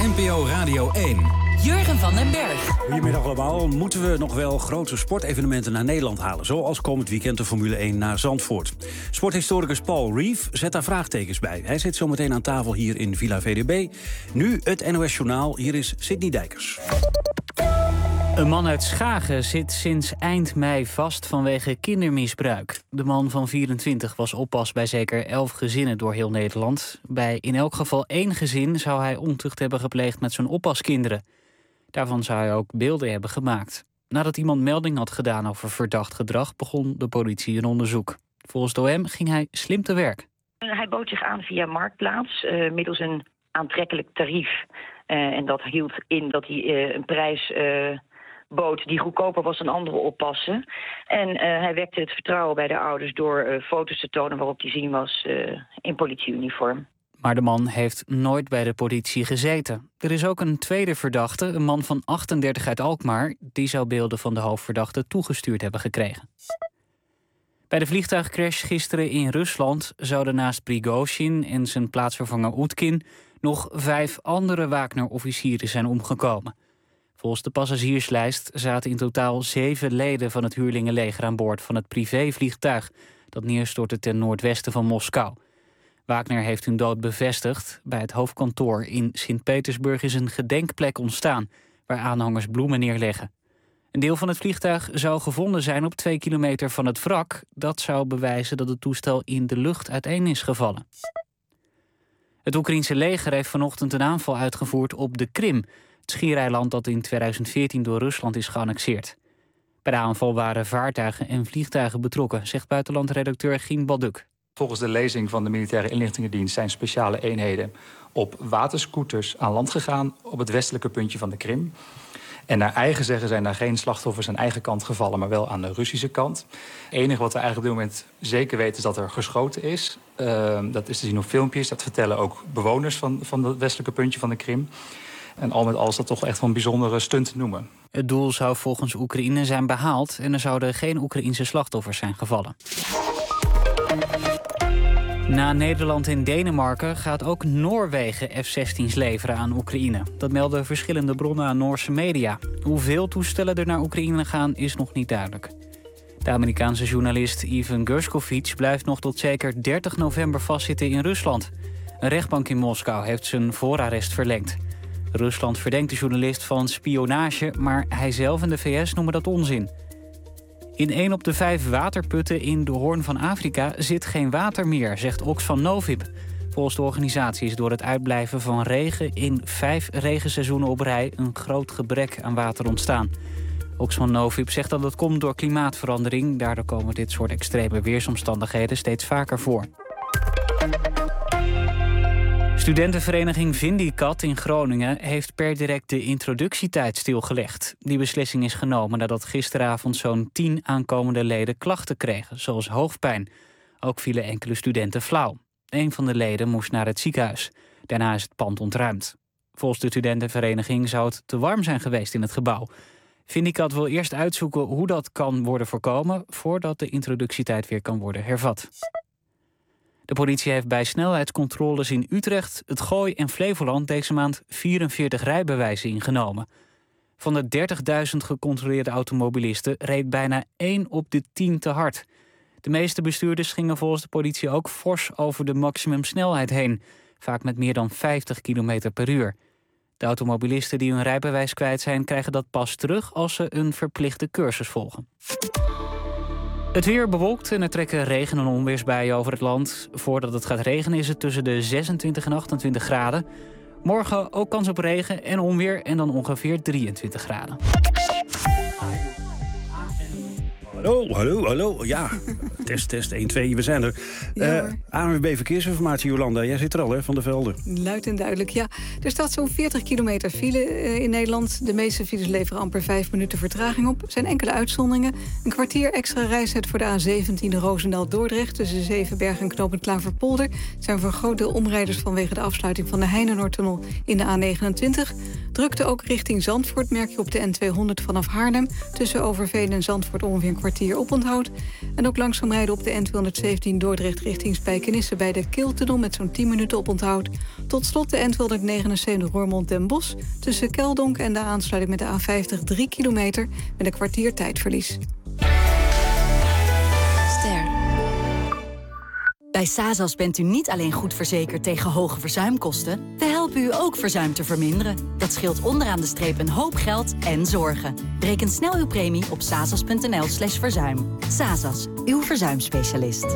NPO Radio 1. Jurgen van den Berg. Goedemiddag allemaal. Moeten we nog wel grote sportevenementen naar Nederland halen? Zoals komend weekend de Formule 1 naar Zandvoort. Sporthistoricus Paul Reeve zet daar vraagtekens bij. Hij zit zo meteen aan tafel hier in Villa VDB. Nu het NOS Journaal. Hier is Sidney Dijkers. Een man uit Schagen zit sinds eind mei vast vanwege kindermisbruik. De man van 24 was oppas bij zeker 11 gezinnen door heel Nederland. Bij in elk geval 1 gezin zou hij ontucht hebben gepleegd met zijn oppaskinderen. Daarvan zou hij ook beelden hebben gemaakt. Nadat iemand melding had gedaan over verdacht gedrag, begon de politie een onderzoek. Volgens de OM ging hij slim te werk. Hij bood zich aan via Marktplaats, middels een aantrekkelijk tarief. En dat hield in dat hij een prijs bood die goedkoper was dan andere oppassen. En hij wekte het vertrouwen bij de ouders door foto's te tonen waarop hij zien was in politieuniform. Maar de man heeft nooit bij de politie gezeten. Er is ook een tweede verdachte, een man van 38 uit Alkmaar. Die zou beelden van de hoofdverdachte toegestuurd hebben gekregen. Bij de vliegtuigcrash gisteren in Rusland zouden naast Prigozhin en zijn plaatsvervanger Oetkin nog 5 andere Wagner-officieren zijn omgekomen. Volgens de passagierslijst zaten in totaal 7 leden van het huurlingenleger aan boord van het privévliegtuig dat neerstortte ten noordwesten van Moskou. Wagner heeft hun dood bevestigd. Bij het hoofdkantoor in Sint-Petersburg is een gedenkplek ontstaan waar aanhangers bloemen neerleggen. Een deel van het vliegtuig zou gevonden zijn op 2 kilometer van het wrak. Dat zou bewijzen dat het toestel in de lucht uiteen is gevallen. Het Oekraïense leger heeft vanochtend een aanval uitgevoerd op de Krim, het schiereiland dat in 2014 door Rusland is geannexeerd. Bij de aanval waren vaartuigen en vliegtuigen betrokken, zegt buitenlandredacteur Gien Balduk. Volgens de lezing van de Militaire Inlichtingendienst zijn speciale eenheden op waterscooters aan land gegaan op het westelijke puntje van de Krim. En naar eigen zeggen zijn daar geen slachtoffers aan eigen kant gevallen, maar wel aan de Russische kant. Het enige wat we eigenlijk op dit moment zeker weten is dat er geschoten is. Dat is te zien op filmpjes, dat vertellen ook bewoners van het westelijke puntje van de Krim. En al met al is dat toch echt wel een bijzondere stunt te noemen. Het doel zou volgens Oekraïne zijn behaald en er zouden geen Oekraïense slachtoffers zijn gevallen. Na Nederland en Denemarken gaat ook Noorwegen F-16's leveren aan Oekraïne. Dat melden verschillende bronnen aan Noorse media. Hoeveel toestellen er naar Oekraïne gaan is nog niet duidelijk. De Amerikaanse journalist Ivan Gershkovich blijft nog tot zeker 30 november vastzitten in Rusland. Een rechtbank in Moskou heeft zijn voorarrest verlengd. Rusland verdenkt de journalist van spionage, maar hij zelf en de VS noemen dat onzin. In 1 op de 5 waterputten in de Hoorn van Afrika zit geen water meer, zegt Oxfam Novib. Volgens de organisatie is door het uitblijven van regen in 5 regenseizoenen op rij een groot gebrek aan water ontstaan. Oxfam Novib zegt dat het komt door klimaatverandering. Daardoor komen dit soort extreme weersomstandigheden steeds vaker voor. Studentenvereniging Vindicat in Groningen heeft per direct de introductietijd stilgelegd. Die beslissing is genomen nadat gisteravond zo'n 10 aankomende leden klachten kregen, zoals hoofdpijn. Ook vielen enkele studenten flauw. Een van de leden moest naar het ziekenhuis. Daarna is het pand ontruimd. Volgens de studentenvereniging zou het te warm zijn geweest in het gebouw. Vindicat wil eerst uitzoeken hoe dat kan worden voorkomen voordat de introductietijd weer kan worden hervat. De politie heeft bij snelheidscontroles in Utrecht, het Gooi en Flevoland deze maand 44 rijbewijzen ingenomen. Van de 30.000 gecontroleerde automobilisten reed bijna 1 op de 10 te hard. De meeste bestuurders gingen volgens de politie ook fors over de maximumsnelheid heen, vaak met meer dan 50 km per uur. De automobilisten die hun rijbewijs kwijt zijn, krijgen dat pas terug als ze een verplichte cursus volgen. Het weer bewolkt en er trekken regen- en onweersbuien over het land. Voordat het gaat regenen is het tussen de 26 en 28 graden. Morgen ook kans op regen en onweer en dan ongeveer 23 graden. Hallo. Ja, test, 1, 2, we zijn er. ANWB Verkeersinformatie, Jolanda. Jij zit er al, hè, van de Velden. Luid en duidelijk, ja. Er staat zo'n 40 kilometer file in Nederland. De meeste files leveren amper 5 minuten vertraging op. Er zijn enkele uitzonderingen. Een kwartier extra reistijd voor de A17 Roosendaal-Dordrecht... tussen Zevenberg en knooppunt Klaverpolder. Het zijn voor een groot deel omrijders vanwege de afsluiting van de Heinenoordtunnel in de A29. Drukte ook richting Zandvoort merk je op de N200 vanaf Haarlem. Tussen Overveen en Zandvoort ongeveer een kwartier kwartier oponthoud. En ook langzaam rijden op de N217 Dordrecht richting Spijkenisse bij de Kiltunnel met zo'n 10 minuten oponthoud. Tot slot de N279 Roermond Den Bosch tussen Keldonk en de aansluiting met de A50 3 kilometer met een kwartier tijdverlies. Bij Sazas bent u niet alleen goed verzekerd tegen hoge verzuimkosten. We helpen u ook verzuim te verminderen. Dat scheelt onderaan de streep een hoop geld en zorgen. Bereken snel uw premie op sazas.nl/verzuim. Sazas, uw verzuimspecialist.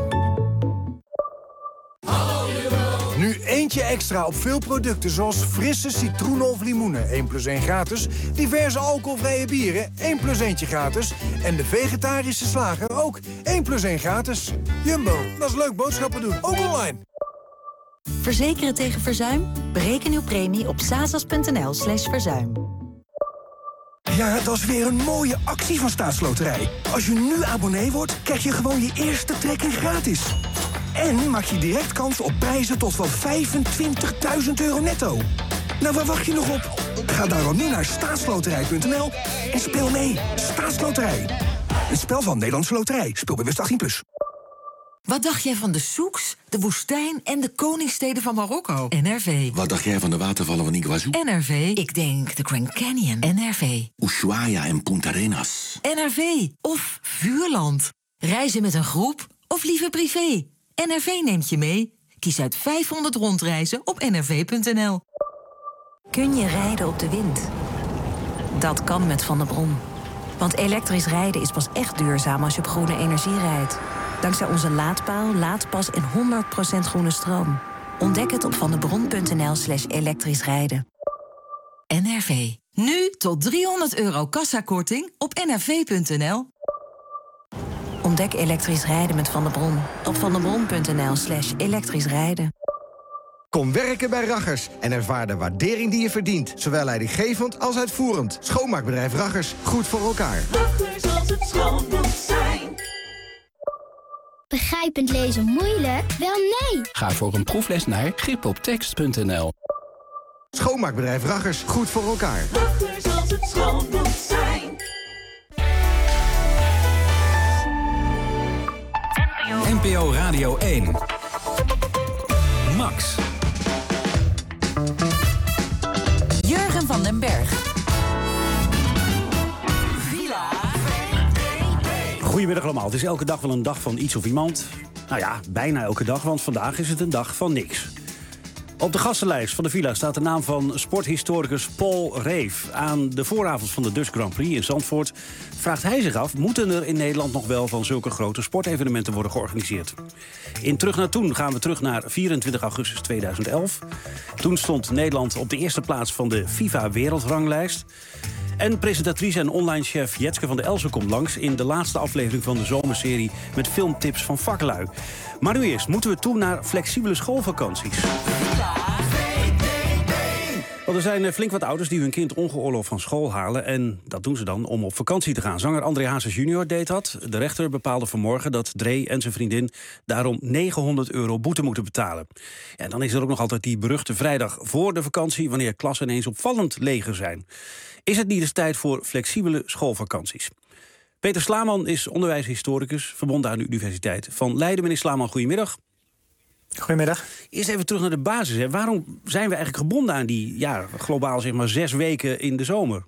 Nu eentje extra op veel producten zoals frisse citroenen of limoenen. 1 + 1 gratis. Diverse alcoholvrije bieren. 1 + 1 gratis. En de vegetarische slager ook. 1 + 1 gratis. Jumbo, dat is leuk boodschappen doen. Ook online. Verzekeren tegen verzuim? Bereken uw premie op sazas.nl/verzuim. Ja, dat is weer een mooie actie van Staatsloterij. Als je nu abonnee wordt, krijg je gewoon je eerste trekking gratis. En maak je direct kans op prijzen tot wel €25.000 netto. Nou, waar wacht je nog op? Ga daarom nu naar staatsloterij.nl en speel mee. Staatsloterij. Een spel van Nederlandse Loterij. Speelbewust 18+. Wat dacht jij van de souks, de woestijn en de koningssteden van Marokko? NRV. Wat dacht jij van de watervallen van Iguazu? NRV. Ik denk de Grand Canyon. NRV. Ushuaia en Punta Arenas. NRV. Of Vuurland. Reizen met een groep of liever privé. NRV neemt je mee. Kies uit 500 rondreizen op nrv.nl. Kun je rijden op de wind? Dat kan met Van der Brom. Want elektrisch rijden is pas echt duurzaam als je op groene energie rijdt. Dankzij onze laadpaal, laadpas en 100% groene stroom. Ontdek het op vanderbrom.nl/elektrisch rijden. NRV. Nu tot €300 kassakorting op nrv.nl. Ontdek elektrisch rijden met Van der Brom op vanderbrom.nl/elektrisch rijden. Kom werken bij Raggers en ervaar de waardering die je verdient. Zowel leidinggevend als uitvoerend. Schoonmaakbedrijf Raggers, goed voor elkaar. Raggers, als het schoon moet zijn. Begrijpend lezen moeilijk? Wel nee. Ga voor een proefles naar gripoptekst.nl. Schoonmaakbedrijf Raggers, goed voor elkaar. Raggers, als het schoon moet zijn. NPO Radio 1. Max. Jurgen van den Berg. Goedemiddag allemaal. Het is elke dag wel een dag van iets of iemand. Nou ja, bijna elke dag, want vandaag is het een dag van niks. Op de gastenlijst van de Villa staat de naam van sporthistoricus Paul Reef. Aan de vooravond van de Dutch Grand Prix in Zandvoort vraagt hij zich af: moeten er in Nederland nog wel van zulke grote sportevenementen worden georganiseerd? In Terug naar Toen gaan we terug naar 24 augustus 2011. Toen stond Nederland op de eerste plaats van de FIFA-wereldranglijst. En presentatrice en online-chef Jetske van der Elsen komt langs in de laatste aflevering van de zomerserie met filmtips van vaklui. Maar nu eerst moeten we toe naar flexibele schoolvakanties. Want er zijn flink wat ouders die hun kind ongeoorloofd van school halen. En dat doen ze dan om op vakantie te gaan. Zanger André Hazes junior deed dat. De rechter bepaalde vanmorgen dat Dree en zijn vriendin daarom €900 boete moeten betalen. En dan is er ook nog altijd die beruchte vrijdag voor de vakantie, wanneer klassen ineens opvallend leger zijn. Is het niet eens tijd voor flexibele schoolvakanties? Peter Slaman is onderwijshistoricus, verbonden aan de Universiteit van Leiden. Meneer Slaman, goedemiddag. Goedemiddag. Eerst even terug naar de basis. Hè. Waarom zijn we eigenlijk gebonden aan die globaal 6 weken in de zomer?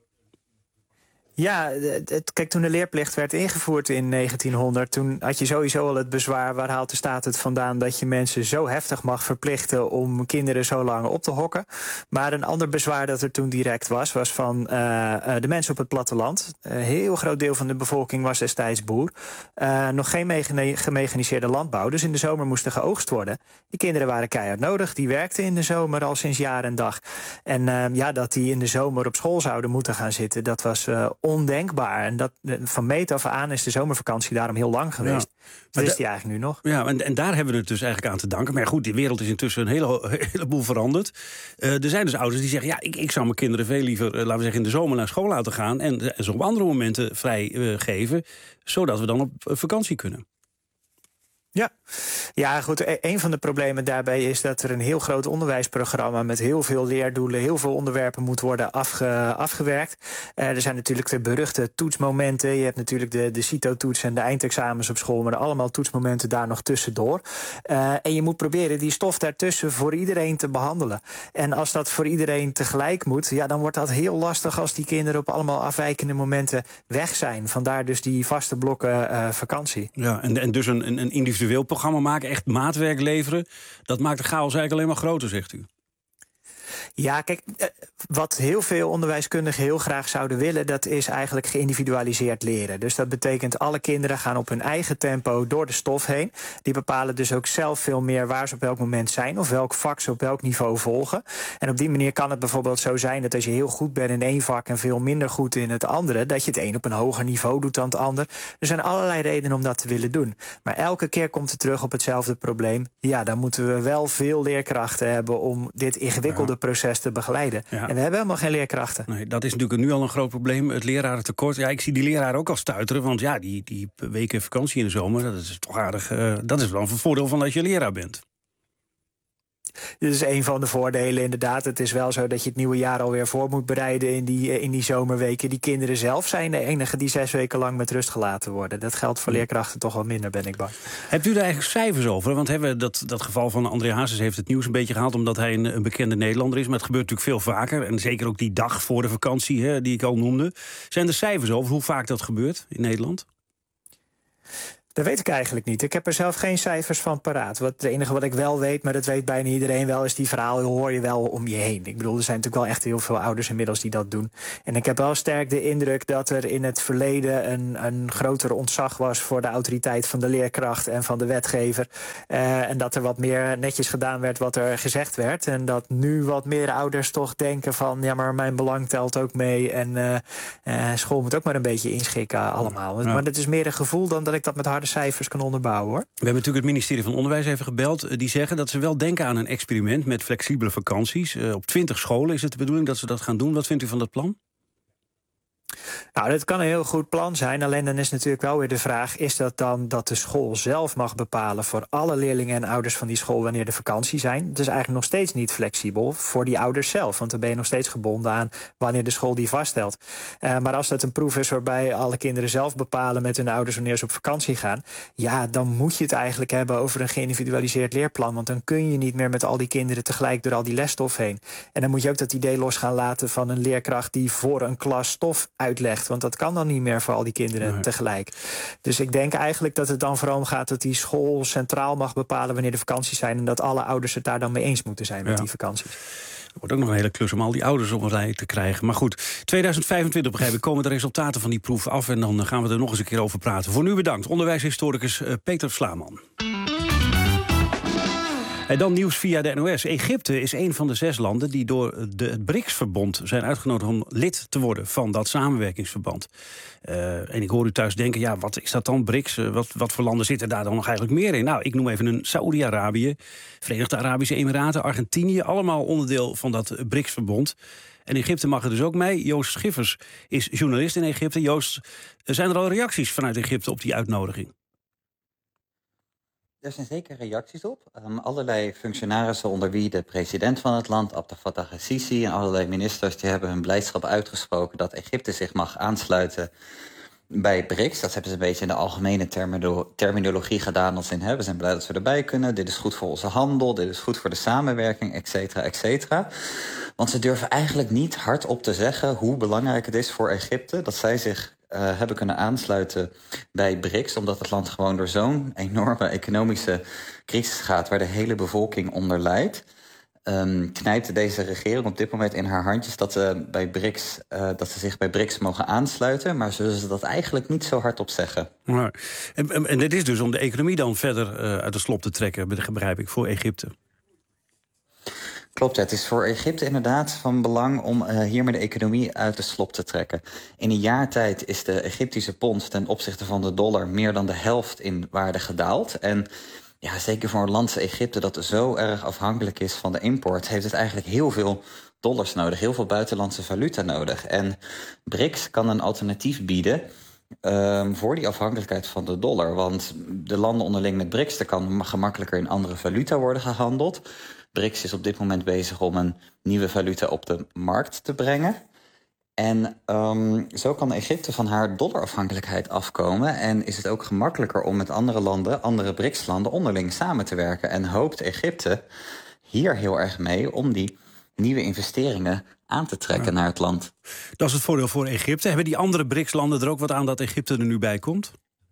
Ja, kijk, toen de leerplicht werd ingevoerd in 1900... toen had je sowieso al het bezwaar, waar haalt de staat het vandaan... dat je mensen zo heftig mag verplichten om kinderen zo lang op te hokken. Maar een ander bezwaar dat er toen direct was van de mensen op het platteland. Een heel groot deel van de bevolking was destijds boer. Nog geen gemechaniseerde landbouw, dus in de zomer moest er geoogst worden. Die kinderen waren keihard nodig, die werkten in de zomer al sinds jaar en dag. En dat die in de zomer op school zouden moeten gaan zitten, dat was ondenkbaar. En dat, van meet af aan is de zomervakantie daarom heel lang geweest. Ja. Dat is die eigenlijk nu nog. Ja, en daar hebben we het dus eigenlijk aan te danken. Maar goed, die wereld is intussen een heleboel veranderd. Er zijn dus ouders die zeggen, ik zou mijn kinderen veel liever, laten we zeggen, in de zomer naar school laten gaan en ze op andere momenten vrij geven, zodat we dan op vakantie kunnen. Ja, goed. Een van de problemen daarbij is dat er een heel groot onderwijsprogramma met heel veel leerdoelen, heel veel onderwerpen moet worden afgewerkt. Er zijn natuurlijk de beruchte toetsmomenten. Je hebt natuurlijk de CITO-toets en de eindexamens op school, maar allemaal toetsmomenten daar nog tussendoor. En je moet proberen die stof daartussen voor iedereen te behandelen. En als dat voor iedereen tegelijk moet, ja, dan wordt dat heel lastig als die kinderen op allemaal afwijkende momenten weg zijn. Vandaar dus die vaste blokken vakantie. Ja, en dus een individueel programma maken, echt maatwerk leveren, dat maakt de chaos eigenlijk alleen maar groter, zegt u. Ja, kijk, wat heel veel onderwijskundigen heel graag zouden willen, dat is eigenlijk geïndividualiseerd leren. Dus dat betekent alle kinderen gaan op hun eigen tempo door de stof heen. Die bepalen dus ook zelf veel meer waar ze op welk moment zijn of welk vak ze op welk niveau volgen. En op die manier kan het bijvoorbeeld zo zijn dat als je heel goed bent in één vak en veel minder goed in het andere, dat je het een op een hoger niveau doet dan het ander. Er zijn allerlei redenen om dat te willen doen. Maar elke keer komt het terug op hetzelfde probleem. Ja, dan moeten we wel veel leerkrachten hebben om dit ingewikkelde proces te begeleiden. Ja. En we hebben helemaal geen leerkrachten. Nee, dat is natuurlijk nu al een groot probleem, het lerarentekort. Ja, ik zie die leraren ook al stuiteren, want ja, die weken vakantie in de zomer, dat is toch aardig. Dat is wel een voordeel van als je leraar bent. Dit is een van de voordelen, inderdaad. Het is wel zo dat je het nieuwe jaar alweer voor moet bereiden in die zomerweken. Die kinderen zelf zijn de enige die 6 weken lang met rust gelaten worden. Dat geldt voor leerkrachten toch wel minder, ben ik bang. Hebt u daar eigenlijk cijfers over? Want dat geval van André Hazes heeft het nieuws een beetje gehaald, omdat hij een bekende Nederlander is. Maar het gebeurt natuurlijk veel vaker. En zeker ook die dag voor de vakantie, die ik al noemde. Zijn er cijfers over hoe vaak dat gebeurt in Nederland? Dat weet ik eigenlijk niet. Ik heb er zelf geen cijfers van paraat. Het enige wat ik wel weet, maar dat weet bijna iedereen wel, is die verhalen hoor je wel om je heen. Ik bedoel, er zijn natuurlijk wel echt heel veel ouders inmiddels die dat doen. En ik heb wel sterk de indruk dat er in het verleden een groter ontzag was voor de autoriteit van de leerkracht en van de wetgever. En dat er wat meer netjes gedaan werd wat er gezegd werd. En dat nu wat meer ouders toch denken van, ja, maar mijn belang telt ook mee. En school moet ook maar een beetje inschikken allemaal. Ja. Maar dat is meer een gevoel dan dat ik dat met harde cijfers kan onderbouwen, hoor. We hebben natuurlijk het ministerie van Onderwijs even gebeld. Die zeggen dat ze wel denken aan een experiment met flexibele vakanties. Op 20 scholen is het de bedoeling dat ze dat gaan doen. Wat vindt u van dat plan? Nou, dat kan een heel goed plan zijn. Alleen dan is natuurlijk wel weer de vraag, is dat dan dat de school zelf mag bepalen voor alle leerlingen en ouders van die school wanneer de vakantie zijn? Het is eigenlijk nog steeds niet flexibel voor die ouders zelf. Want dan ben je nog steeds gebonden aan wanneer de school die vaststelt. Maar als dat een proef is waarbij alle kinderen zelf bepalen met hun ouders wanneer ze op vakantie gaan, ja, dan moet je het eigenlijk hebben over een geïndividualiseerd leerplan. Want dan kun je niet meer met al die kinderen tegelijk door al die lesstof heen. En dan moet je ook dat idee los gaan laten van een leerkracht die voor een klas stof uitlegt. Want dat kan dan niet meer voor al die kinderen tegelijk. Dus ik denk eigenlijk dat het dan vooral om gaat dat die school centraal mag bepalen wanneer de vakanties zijn. En dat alle ouders het daar dan mee eens moeten zijn met die vakanties. Er wordt ook nog een hele klus om al die ouders op een rij te krijgen. Maar goed, 2025 begrijp ik, komen de resultaten van die proef af. En dan gaan we er nog eens een keer over praten. Voor nu bedankt, onderwijshistoricus Peter Slaman. En dan nieuws via de NOS. Egypte is een van de 6 landen die door het BRICS-verbond zijn uitgenodigd om lid te worden van dat samenwerkingsverband. En ik hoor u thuis denken, ja, wat is dat dan, BRICS? Wat voor landen zitten daar dan nog eigenlijk meer in? Nou, ik noem even een Saoedi-Arabië, Verenigde Arabische Emiraten, Argentinië, allemaal onderdeel van dat BRICS-verbond. En Egypte mag er dus ook mee. Joost Schiffers is journalist in Egypte. Joost, zijn er al reacties vanuit Egypte op die uitnodiging? Er zijn zeker reacties op. Allerlei functionarissen, onder wie de president van het land, Abdel Fattah al-Sisi, en allerlei ministers, die hebben hun blijdschap uitgesproken dat Egypte zich mag aansluiten bij BRICS. Dat hebben ze een beetje in de algemene terminologie gedaan als in, we zijn blij dat we erbij kunnen, dit is goed voor onze handel, dit is goed voor de samenwerking, et cetera, et cetera. Want ze durven eigenlijk niet hardop te zeggen hoe belangrijk het is voor Egypte dat zij zich hebben kunnen aansluiten bij BRICS, omdat het land gewoon door zo'n enorme economische crisis gaat waar de hele bevolking onder lijdt. Knijpt deze regering op dit moment in haar handjes dat ze zich bij BRICS mogen aansluiten, maar zullen ze dat eigenlijk niet zo hardop zeggen. Maar, en dit is dus om de economie dan verder uit de slop te trekken, begrijp ik, voor Egypte. Klopt, het is voor Egypte inderdaad van belang om hiermee de economie uit de slop te trekken. In een jaar tijd is de Egyptische pond ten opzichte van de dollar meer dan de helft in waarde gedaald. En ja, zeker voor een land als Egypte dat zo erg afhankelijk is van de import, heeft het eigenlijk heel veel dollars nodig, heel veel buitenlandse valuta nodig. En BRICS kan een alternatief bieden voor die afhankelijkheid van de dollar. Want de landen onderling met BRICS, daar kan gemakkelijker in andere valuta worden gehandeld. BRICS is op dit moment bezig om een nieuwe valuta op de markt te brengen. En zo kan Egypte van haar dollarafhankelijkheid afkomen. En is het ook gemakkelijker om met andere landen, andere BRICS-landen, onderling samen te werken. En hoopt Egypte hier heel erg mee om die nieuwe investeringen aan te trekken naar het land. Dat is het voordeel voor Egypte. Hebben die andere BRICS-landen er ook wat aan dat Egypte er nu bij komt?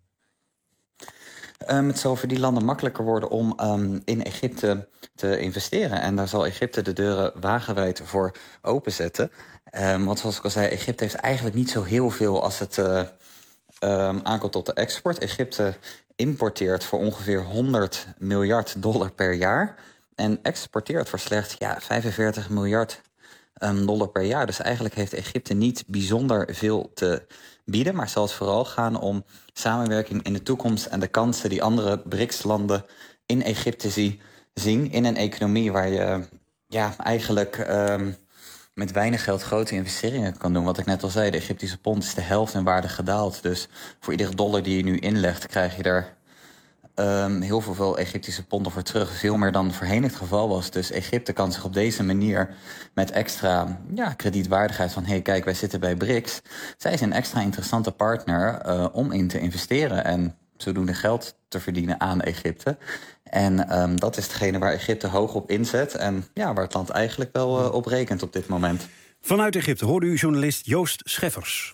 Het zal voor die landen makkelijker worden om in Egypte te investeren. En daar zal Egypte de deuren wagenwijd voor openzetten. Want zoals ik al zei, Egypte heeft eigenlijk niet zo heel veel als het aankomt tot de export. Egypte importeert voor ongeveer $100 miljard per jaar. En exporteert voor slechts $45 miljard per jaar. Dus eigenlijk heeft Egypte niet bijzonder veel te bieden. Maar zal het vooral gaan om samenwerking in de toekomst en de kansen die andere BRICS-landen in Egypte zien. In een economie waar je eigenlijk met weinig geld grote investeringen kan doen. Wat ik net al zei, de Egyptische pond is de helft in waarde gedaald. Dus voor iedere dollar die je nu inlegt, krijg je er heel veel Egyptische ponden voor terug. Veel meer dan voorheen het geval was. Dus Egypte kan zich op deze manier met extra kredietwaardigheid van kijk, wij zitten bij BRICS. Zij is een extra interessante partner om in te investeren en zodoende geld te verdienen aan Egypte. En dat is hetgene waar Egypte hoog op inzet en waar het land eigenlijk wel op rekent op dit moment. Vanuit Egypte hoorde u journalist Joost Scheffers.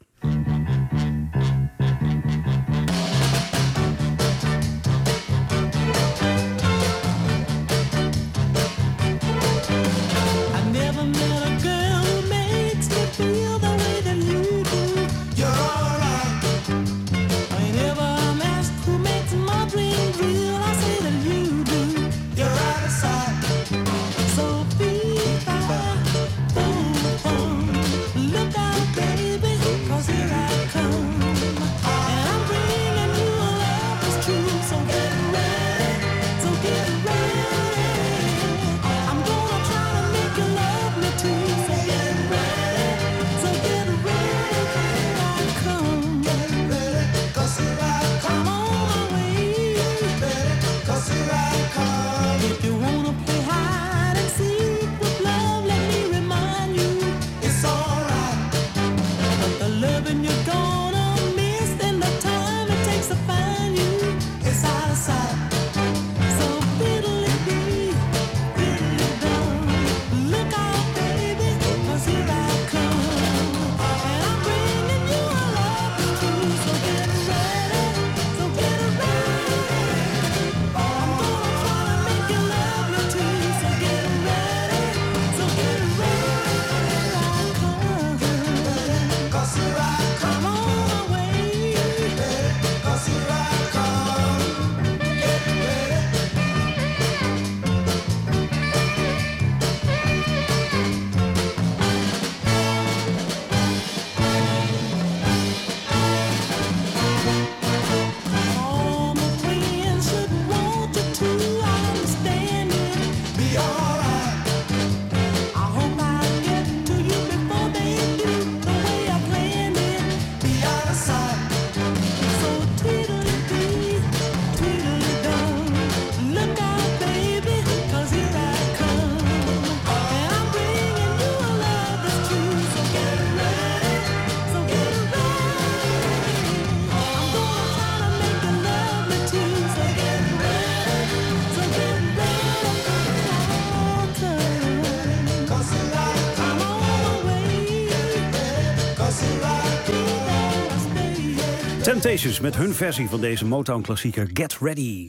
Temptations met hun versie van deze Motown-klassieker Get Ready.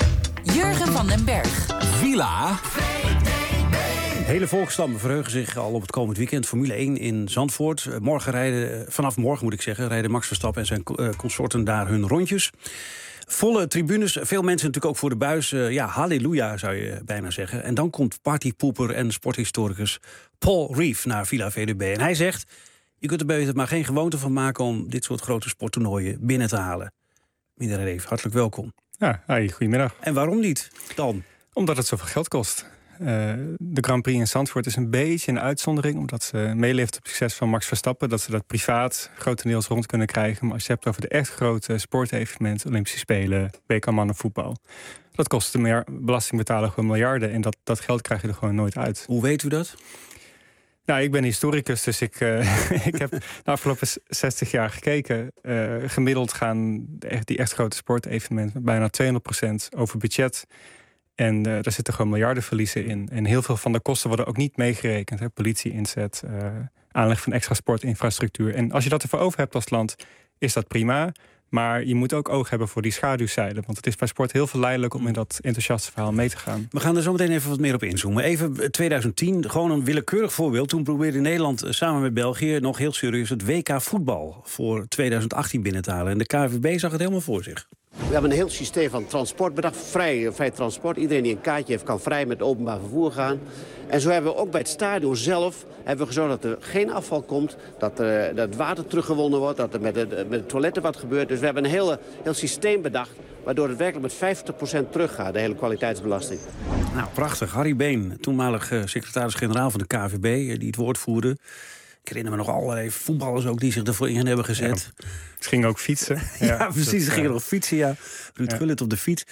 Jurgen van den Berg. Villa. Hele volksstammen verheugen zich al op het komend weekend. Formule 1 in Zandvoort. Vanaf morgen moet ik zeggen, rijden Max Verstappen en zijn consorten daar hun rondjes. Volle tribunes, veel mensen natuurlijk ook voor de buis. Halleluja zou je bijna zeggen. En dan komt partypoeper en sporthistoricus Paul Reeve naar Villa VDB. En hij zegt, je kunt er beter maar geen gewoonte van maken om dit soort grote sporttoernooien binnen te halen. Meneer Reeve, hartelijk welkom. Ja, goedemiddag. En waarom niet dan? Omdat het zoveel geld kost. De Grand Prix in Zandvoort is een beetje een uitzondering, omdat ze meeleeft op het succes van Max Verstappen, dat ze dat privaat grotendeels rond kunnen krijgen. Maar als je het hebt over de echt grote sportevenementen, Olympische Spelen, WK mannenvoetbal, dat kost de belastingbetaler gewoon miljarden. En dat geld krijg je er gewoon nooit uit. Hoe weet u dat? Nou, ik ben historicus, dus ik heb de afgelopen 60 jaar gekeken. Gemiddeld gaan die echt grote sportevenementen bijna 200% over budget. En daar zitten gewoon miljardenverliezen in. En heel veel van de kosten worden ook niet meegerekend. Hè? Politie-inzet, aanleg van extra sportinfrastructuur. En als je dat ervoor over hebt als land, is dat prima. Maar je moet ook oog hebben voor die schaduwzijde. Want het is bij sport heel verleidelijk om in dat enthousiaste verhaal mee te gaan. We gaan er zo meteen even wat meer op inzoomen. Even 2010, gewoon een willekeurig voorbeeld. Toen probeerde Nederland samen met België nog heel serieus het WK voetbal voor 2018 binnen te halen. En de KNVB zag het helemaal voor zich. We hebben een heel systeem van transport bedacht, vrij transport. Iedereen die een kaartje heeft kan vrij met openbaar vervoer gaan. En zo hebben we ook bij het stadion zelf gezorgd dat er geen afval komt, dat het water teruggewonnen wordt, dat er met de toiletten wat gebeurt. Dus we hebben een heel systeem bedacht, waardoor het werkelijk met 50% teruggaat, de hele kwaliteitsbelasting. Nou, prachtig. Harry Been, toenmalig secretaris-generaal van de KNVB, die het woord voerde. Ik herinner me nog allerlei voetballers ook die zich ervoor in hebben gezet. Ja, ze gingen ook fietsen. Ja, precies. Ze gingen nog fietsen, ja. Ruud Gullit op de fiets.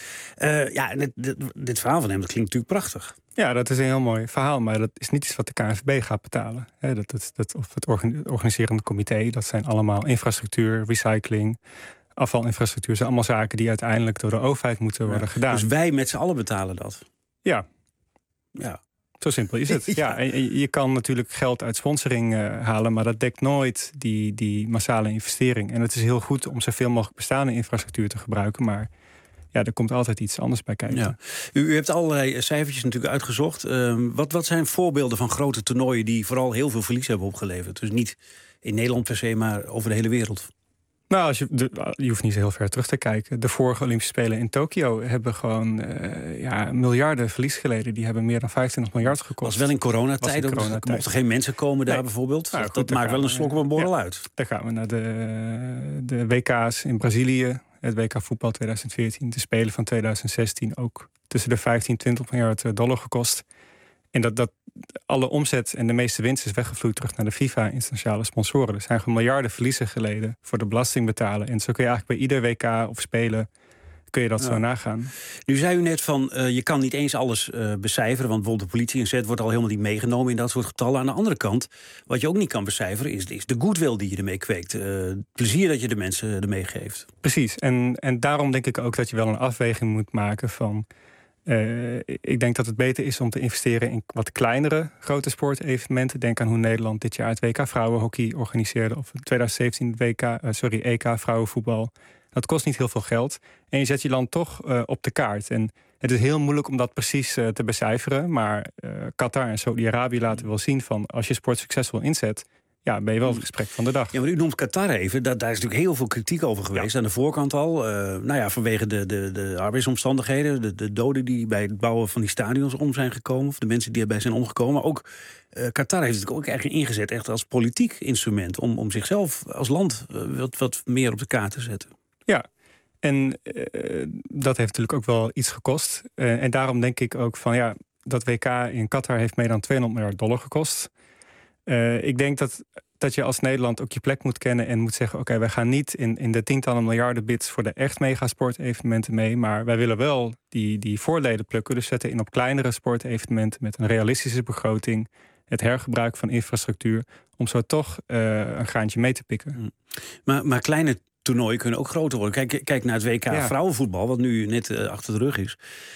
Dit verhaal van hem, dat klinkt natuurlijk prachtig. Ja, dat is een heel mooi verhaal. Maar dat is niet iets wat de KNVB gaat betalen. Of het organiserende comité, dat zijn allemaal infrastructuur, recycling, afvalinfrastructuur. Zijn allemaal zaken die uiteindelijk door de overheid moeten worden gedaan. Dus wij met z'n allen betalen dat? Ja. Ja. Zo simpel is het. Ja, en je kan natuurlijk geld uit sponsoring halen, maar dat dekt nooit die massale investering. En het is heel goed om zoveel mogelijk bestaande infrastructuur te gebruiken, maar ja, er komt altijd iets anders bij kijken. Ja. U hebt allerlei cijfertjes natuurlijk uitgezocht. Wat zijn voorbeelden van grote toernooien die vooral heel veel verlies hebben opgeleverd? Dus niet in Nederland per se, maar over de hele wereld. Nou, je hoeft niet zo heel ver terug te kijken. De vorige Olympische Spelen in Tokio hebben gewoon miljarden verlies geleden. Die hebben meer dan 25 miljard gekost. Was wel in coronatijd. Er mochten geen mensen komen daar bijvoorbeeld. Nou, dat maakt wel een slok op een borrel uit. Dan gaan we naar de WK's in Brazilië. Het WK voetbal 2014. De Spelen van 2016 ook tussen de 15-20 miljard dollar gekost. En dat alle omzet en de meeste winst is weggevloeid terug naar de FIFA, internationale sponsoren. Er zijn gewoon miljarden verliezen geleden voor de belastingbetaler. En zo kun je eigenlijk bij ieder WK of Spelen kun je dat zo nagaan. Nu zei u net van, je kan niet eens alles becijferen, want bijvoorbeeld de politie-inzet wordt al helemaal niet meegenomen in dat soort getallen. Aan de andere kant, wat je ook niet kan becijferen, is de goodwill die je ermee kweekt. Plezier dat je de mensen ermee geeft. Precies, en daarom denk ik ook dat je wel een afweging moet maken van, ik denk dat het beter is om te investeren in wat kleinere grote sportevenementen. Denk aan hoe Nederland dit jaar het WK vrouwenhockey organiseerde, of 2017 EK vrouwenvoetbal. Dat kost niet heel veel geld. En je zet je land toch op de kaart. En het is heel moeilijk om dat precies te becijferen. Maar Qatar en Saudi-Arabië laten wel zien van, als je sport succesvol inzet, ja, ben je wel het gesprek van de dag. Ja, maar u noemt Qatar even. Daar is natuurlijk heel veel kritiek over geweest. Aan de voorkant al. Vanwege de arbeidsomstandigheden. De doden die bij het bouwen van die stadions om zijn gekomen. Of de mensen die erbij zijn omgekomen. Maar ook Qatar heeft het ook eigenlijk ingezet. Echt als politiek instrument. Om zichzelf als land wat meer op de kaart te zetten. Ja, en dat heeft natuurlijk ook wel iets gekost. En daarom denk ik ook van, ja, dat WK in Qatar heeft meer dan 200 miljard dollar gekost. Ik denk dat je als Nederland ook je plek moet kennen en moet zeggen, oké, wij gaan niet in de tientallen miljarden bits voor de echt megasportevenementen mee, maar wij willen wel die voorleden plukken, dus zetten in op kleinere sportevenementen met een realistische begroting, het hergebruik van infrastructuur, om zo toch een graantje mee te pikken. Maar kleine toernooien kunnen ook groter worden. Kijk naar het WK vrouwenvoetbal, wat nu net achter de rug is.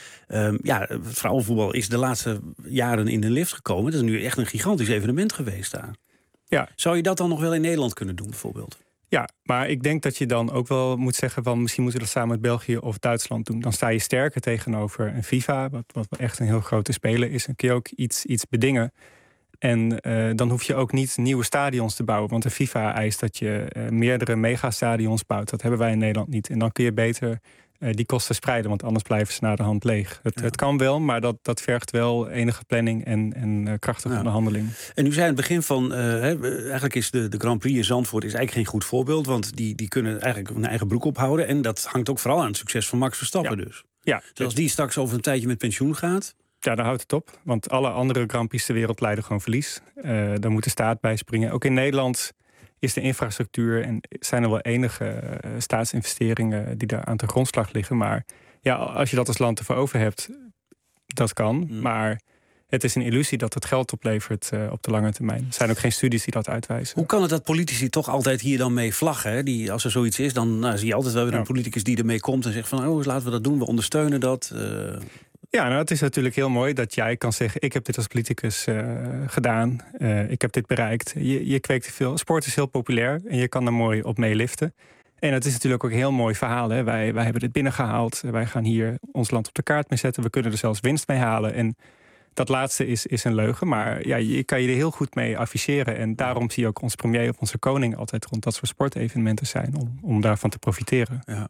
Het vrouwenvoetbal is de laatste jaren in de lift gekomen. Dat is nu echt een gigantisch evenement geweest daar. Ja. Zou je dat dan nog wel in Nederland kunnen doen, bijvoorbeeld? Ja, maar ik denk dat je dan ook wel moet zeggen van, misschien moeten we dat samen met België of Duitsland doen. Dan sta je sterker tegenover een FIFA, wat echt een heel grote speler is. En kun je ook iets bedingen. En dan hoef je ook niet nieuwe stadions te bouwen. Want de FIFA eist dat je meerdere megastadions bouwt. Dat hebben wij in Nederland niet. En dan kun je beter die kosten spreiden, want anders blijven ze naar de hand leeg. Het kan wel, maar dat vergt wel enige planning en krachtige onderhandeling. En u zei aan het begin van, eigenlijk is de Grand Prix in Zandvoort is eigenlijk geen goed voorbeeld, want die kunnen eigenlijk hun eigen broek ophouden. En dat hangt ook vooral aan het succes van Max Verstappen dus. Ja. Dus als die straks over een tijdje met pensioen gaat, Ja, daar houdt het op. Want alle andere Grand Prix ter wereld leiden gewoon verlies. Daar moet de staat bij springen. Ook in Nederland is de infrastructuur en zijn er wel enige staatsinvesteringen die daar aan de grondslag liggen. Maar ja, als je dat als land ervoor over hebt, dat kan. Maar het is een illusie dat het geld oplevert op de lange termijn. Er zijn ook geen studies die dat uitwijzen. Hoe kan het dat politici toch altijd hier dan mee vlaggen? Hè? Als er zoiets is, dan zie je altijd wel weer een politicus die ermee komt en zegt van, laten we dat doen, we ondersteunen dat. Ja, nou, het is natuurlijk heel mooi dat jij kan zeggen, ik heb dit als politicus gedaan. Ik heb dit bereikt. Je kweekt veel. Sport is heel populair en je kan er mooi op meeliften. En het is natuurlijk ook een heel mooi verhaal. Hè? Wij hebben dit binnengehaald. Wij gaan hier ons land op de kaart mee zetten. We kunnen er zelfs winst mee halen. En dat laatste is een leugen. Maar ja, je kan je er heel goed mee afficheren. En daarom zie je ook onze premier of onze koning altijd rond dat soort sportevenementen zijn. Om daarvan te profiteren. Ja.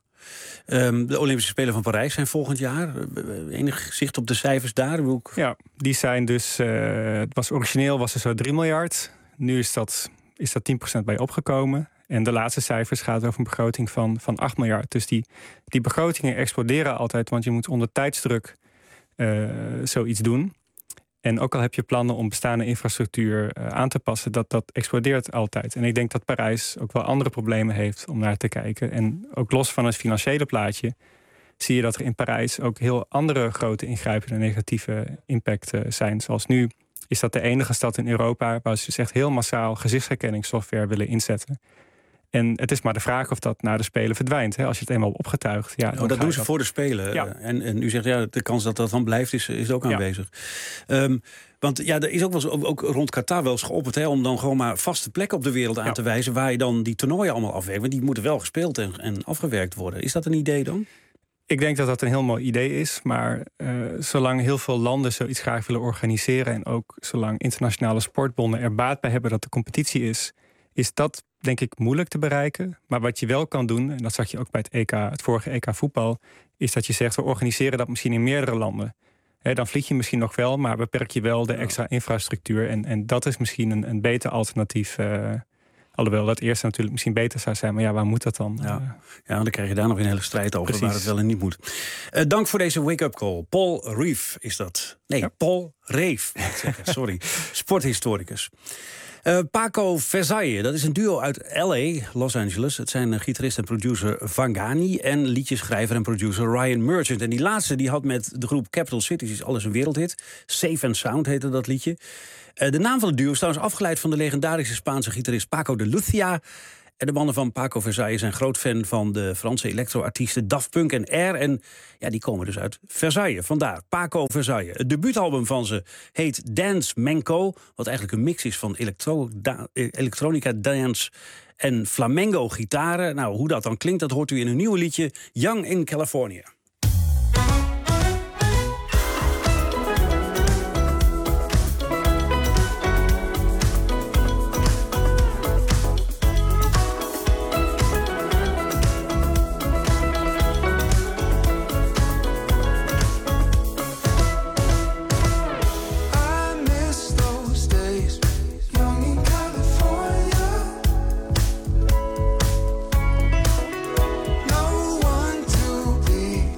De Olympische Spelen van Parijs zijn volgend jaar. Enig zicht op de cijfers daar? Ja, die zijn dus... origineel was er zo 3 miljard. Nu is dat 10% bij opgekomen. En de laatste cijfers gaat over een begroting van 8 miljard. Dus die begrotingen exploderen altijd, want je moet onder tijdsdruk zoiets doen. En ook al heb je plannen om bestaande infrastructuur aan te passen, dat explodeert altijd. En ik denk dat Parijs ook wel andere problemen heeft om naar te kijken. En ook los van het financiële plaatje zie je dat er in Parijs ook heel andere grote ingrijpende negatieve impact zijn. Zoals nu is dat de enige stad in Europa waar ze dus echt heel massaal gezichtsherkenningssoftware willen inzetten. En het is maar de vraag of dat na de Spelen verdwijnt. Hè? Als je het eenmaal opgetuigt. Ja, dat doen ze voor de Spelen. Ja. En u zegt, de kans dat dat dan blijft is ook aanwezig. Want er is ook wel eens, ook rond Qatar wel eens geopperd, hè, om dan gewoon maar vaste plekken op de wereld aan te wijzen waar je dan die toernooien allemaal afwerkt. Want die moeten wel gespeeld en afgewerkt worden. Is dat een idee dan? Ik denk dat dat een heel mooi idee is. Maar zolang heel veel landen zoiets graag willen organiseren en ook zolang internationale sportbonden er baat bij hebben dat de competitie is dat denk ik moeilijk te bereiken. Maar wat je wel kan doen, en dat zag je ook bij het vorige EK voetbal, is dat je zegt, we organiseren dat misschien in meerdere landen. Dan vlieg je misschien nog wel, maar beperk je wel de extra infrastructuur. En dat is misschien een beter alternatief. Alhoewel dat eerste natuurlijk misschien beter zou zijn. Maar ja, waar moet dat dan? Ja, dan krijg je daar nog een hele strijd over. Precies. Waar het wel en niet moet. Dank voor deze wake-up call. Paul Reef is dat. Nee, ja. Paul Reef. Sorry. Sporthistoricus. Paco Versailles, dat is een duo uit L.A., Los Angeles. Het zijn gitarist en producer Vangani en liedjeschrijver en producer Ryan Merchant. En die laatste die had met de groep Capital Cities alles een wereldhit. Safe and Sound heette dat liedje. De naam van het duo is trouwens afgeleid van de legendarische Spaanse gitarist Paco de Lucia. En de mannen van Paco Versailles zijn groot fan van de Franse electro-artiesten Daft Punk en Air. En ja, die komen dus uit Versailles. Vandaar Paco Versailles. Het debuutalbum van ze heet Dance Manco. Wat eigenlijk een mix is van elektronica dance en flamenco gitaren. Nou, hoe dat dan klinkt, dat hoort u in een nieuwe liedje Young in California. No one to be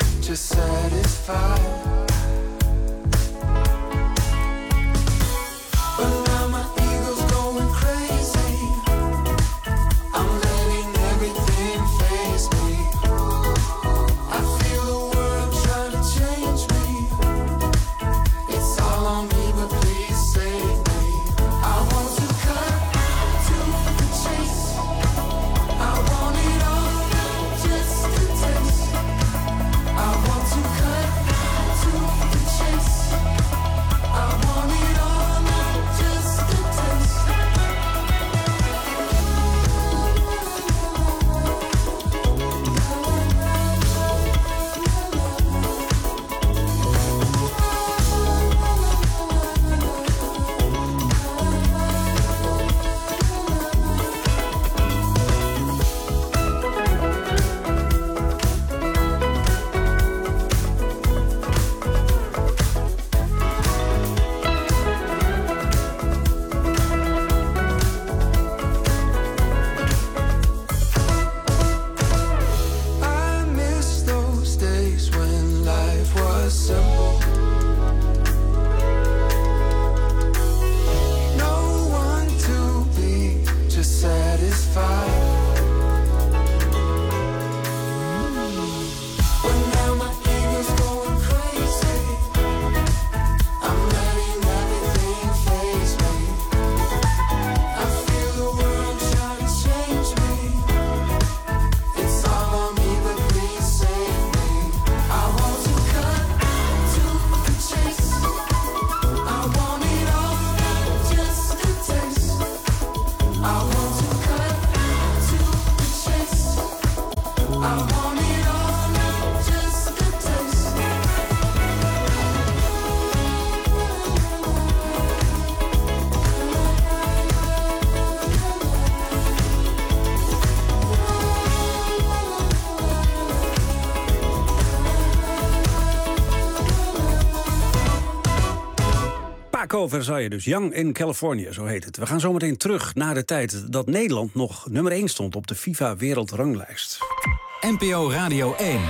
Paco Versailles, dus Young in California, zo heet het. We gaan zometeen terug naar de tijd dat Nederland nog nummer 1 stond op de FIFA-wereldranglijst. NPO Radio 1.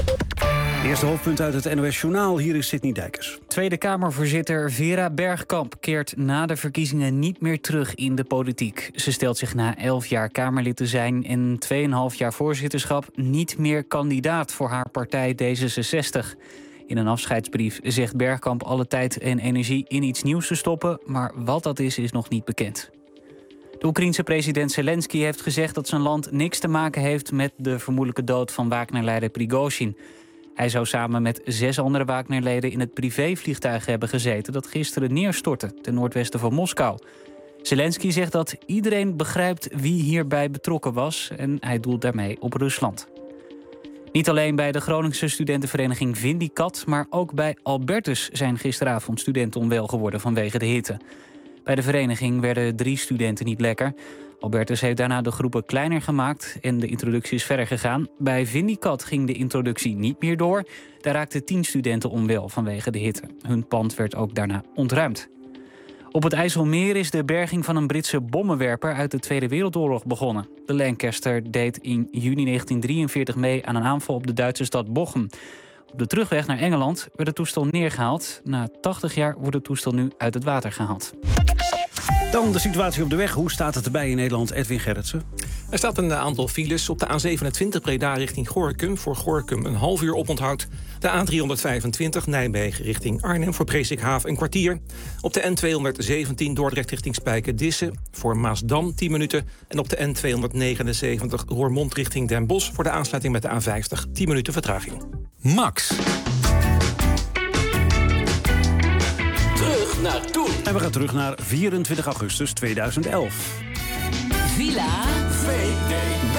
Eerste hoofdpunt uit het NOS-journaal, hier is Sidney Dijkers. Tweede Kamervoorzitter Vera Bergkamp keert na de verkiezingen niet meer terug in de politiek. Ze stelt zich na 11 jaar Kamerlid te zijn en 2,5 jaar voorzitterschap niet meer kandidaat voor haar partij D66. In een afscheidsbrief zegt Bergkamp alle tijd en energie in iets nieuws te stoppen, maar wat dat is nog niet bekend. De Oekraïense president Zelensky heeft gezegd dat zijn land niks te maken heeft met de vermoedelijke dood van Wagner-leider Prigozhin. Hij zou samen met 6 andere Wagner-leden in het privévliegtuig hebben gezeten dat gisteren neerstortte ten noordwesten van Moskou. Zelensky zegt dat iedereen begrijpt wie hierbij betrokken was en hij doelt daarmee op Rusland. Niet alleen bij de Groningse studentenvereniging Vindicat, maar ook bij Albertus zijn gisteravond studenten onwel geworden vanwege de hitte. Bij de vereniging werden 3 studenten niet lekker. Albertus heeft daarna de groepen kleiner gemaakt en de introductie is verder gegaan. Bij Vindicat ging de introductie niet meer door. Daar raakten 10 studenten onwel vanwege de hitte. Hun pand werd ook daarna ontruimd. Op het IJsselmeer is de berging van een Britse bommenwerper uit de Tweede Wereldoorlog begonnen. De Lancaster deed in juni 1943 mee aan een aanval op de Duitse stad Bochum. Op de terugweg naar Engeland werd het toestel neergehaald. Na 80 jaar wordt het toestel nu uit het water gehaald. Dan de situatie op de weg. Hoe staat het erbij in Nederland? Edwin Gerritsen. Er staat een aantal files op de A27 Breda richting Gorinchem. Voor Gorinchem een half uur oponthoud. De A325 Nijmegen richting Arnhem voor Presikhaven een kwartier. Op de N217 Dordrecht richting Spijkenisse voor Maasdam 10 minuten. En op de N279 Roermond richting Den Bosch voor de aansluiting met de A50 10 minuten vertraging. Max. Terug naar toen. En we gaan terug naar 24 augustus 2011. Villa VDB.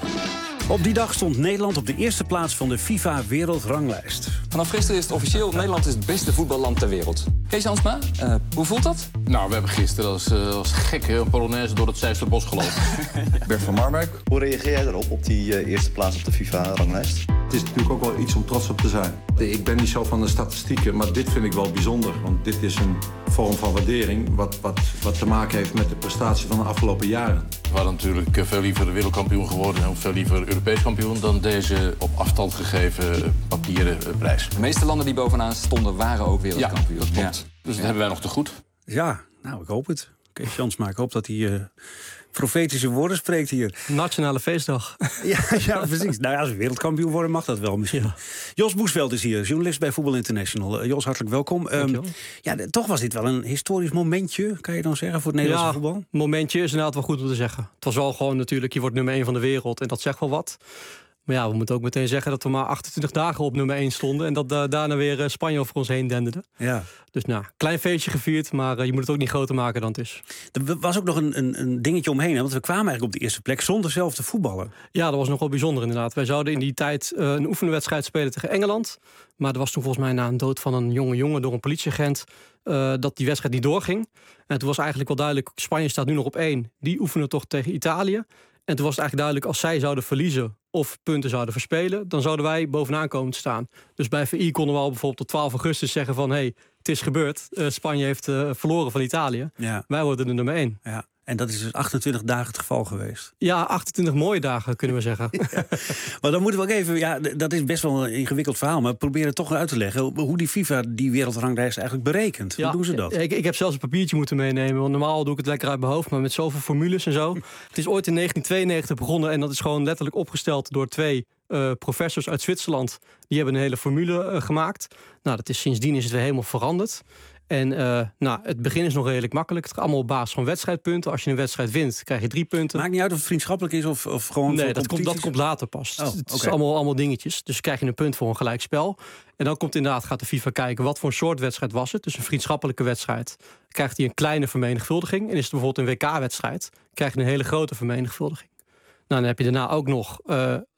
Op die dag stond Nederland op de eerste plaats van de FIFA-wereldranglijst. Vanaf gisteren is het officieel, Nederland is het beste voetballand ter wereld. Kees Jansma, hoe voelt dat? Nou, we hebben gisteren als gek een Polonaise door het Zeeuwsterbos gelopen. Bert van Marwijk, hoe reageer jij daarop, op die eerste plaats op de FIFA-ranglijst? Het is natuurlijk ook wel iets om trots op te zijn. Ik ben niet zo van de statistieken, maar dit vind ik wel bijzonder. Want dit is een vorm van waardering wat te maken heeft met de prestatie van de afgelopen jaren. We waren natuurlijk veel liever wereldkampioen geworden en ook veel liever Europees kampioen dan deze op afstand gegeven papieren prijs. De meeste landen die bovenaan stonden waren ook wereldkampioen. Ja, dat klopt. Dus dat hebben wij nog te goed. Ja, nou, ik hoop het. Kees Jansma, ik hoop dat hij profetische woorden spreekt hier. Nationale feestdag. Ja, precies. Nou ja, als we wereldkampioen worden mag dat wel misschien. Ja. Jos Boesveld is hier, journalist bij Voetbal International. Jos, hartelijk welkom. Toch was dit wel een historisch momentje, kan je dan zeggen, voor het Nederlandse voetbal? Ja, momentje is inderdaad wel goed om te zeggen. Het was wel gewoon natuurlijk, je wordt nummer 1 van de wereld en dat zegt wel wat. Maar ja, we moeten ook meteen zeggen dat we maar 28 dagen op nummer 1 stonden en dat daarna weer Spanje over ons heen denderde. Ja. Dus nou, klein feestje gevierd, maar je moet het ook niet groter maken dan het is. Er was ook nog een dingetje omheen, hè? Want we kwamen eigenlijk op de eerste plek zonder zelf te voetballen. Ja, dat was nog wel bijzonder inderdaad. Wij zouden in die tijd een oefenwedstrijd spelen tegen Engeland. Maar er was toen volgens mij na een dood van een jonge jongen door een politieagent dat die wedstrijd niet doorging. En toen was eigenlijk wel duidelijk, Spanje staat nu nog op 1. Die oefenen toch tegen Italië. En toen was het eigenlijk duidelijk, als zij zouden verliezen of punten zouden verspelen, dan zouden wij bovenaan komen te staan. Dus bij VI konden we al bijvoorbeeld tot 12 augustus zeggen van hey, het is gebeurd. Spanje heeft verloren van Italië. Ja. Wij worden de nummer 1. Ja. En dat is dus 28 dagen het geval geweest. Ja, 28 mooie dagen kunnen we zeggen. Ja. Maar dan moeten we ook even, ja, dat is best wel een ingewikkeld verhaal, maar probeer het toch uit te leggen hoe die FIFA die wereldranglijst eigenlijk berekent. Hoe doen ze dat? Ik heb zelfs een papiertje moeten meenemen, want normaal doe ik het lekker uit mijn hoofd, maar met zoveel formules en zo. Het is ooit in 1992 begonnen en dat is gewoon letterlijk opgesteld door 2 professors uit Zwitserland. Die hebben een hele formule gemaakt. Nou, sindsdien is het weer helemaal veranderd. En het begin is nog redelijk makkelijk. Het gaat allemaal op basis van wedstrijdpunten. Als je een wedstrijd wint, krijg je 3 punten. Maakt niet uit of het vriendschappelijk is of gewoon... Nee, dat komt later pas. Het is allemaal dingetjes. Dus krijg je een punt voor een gelijkspel. En dan gaat de FIFA kijken wat voor een soort wedstrijd was het. Dus een vriendschappelijke wedstrijd. Krijgt hij een kleine vermenigvuldiging. En is het bijvoorbeeld een WK-wedstrijd, krijg je een hele grote vermenigvuldiging. Nou, dan heb je daarna ook nog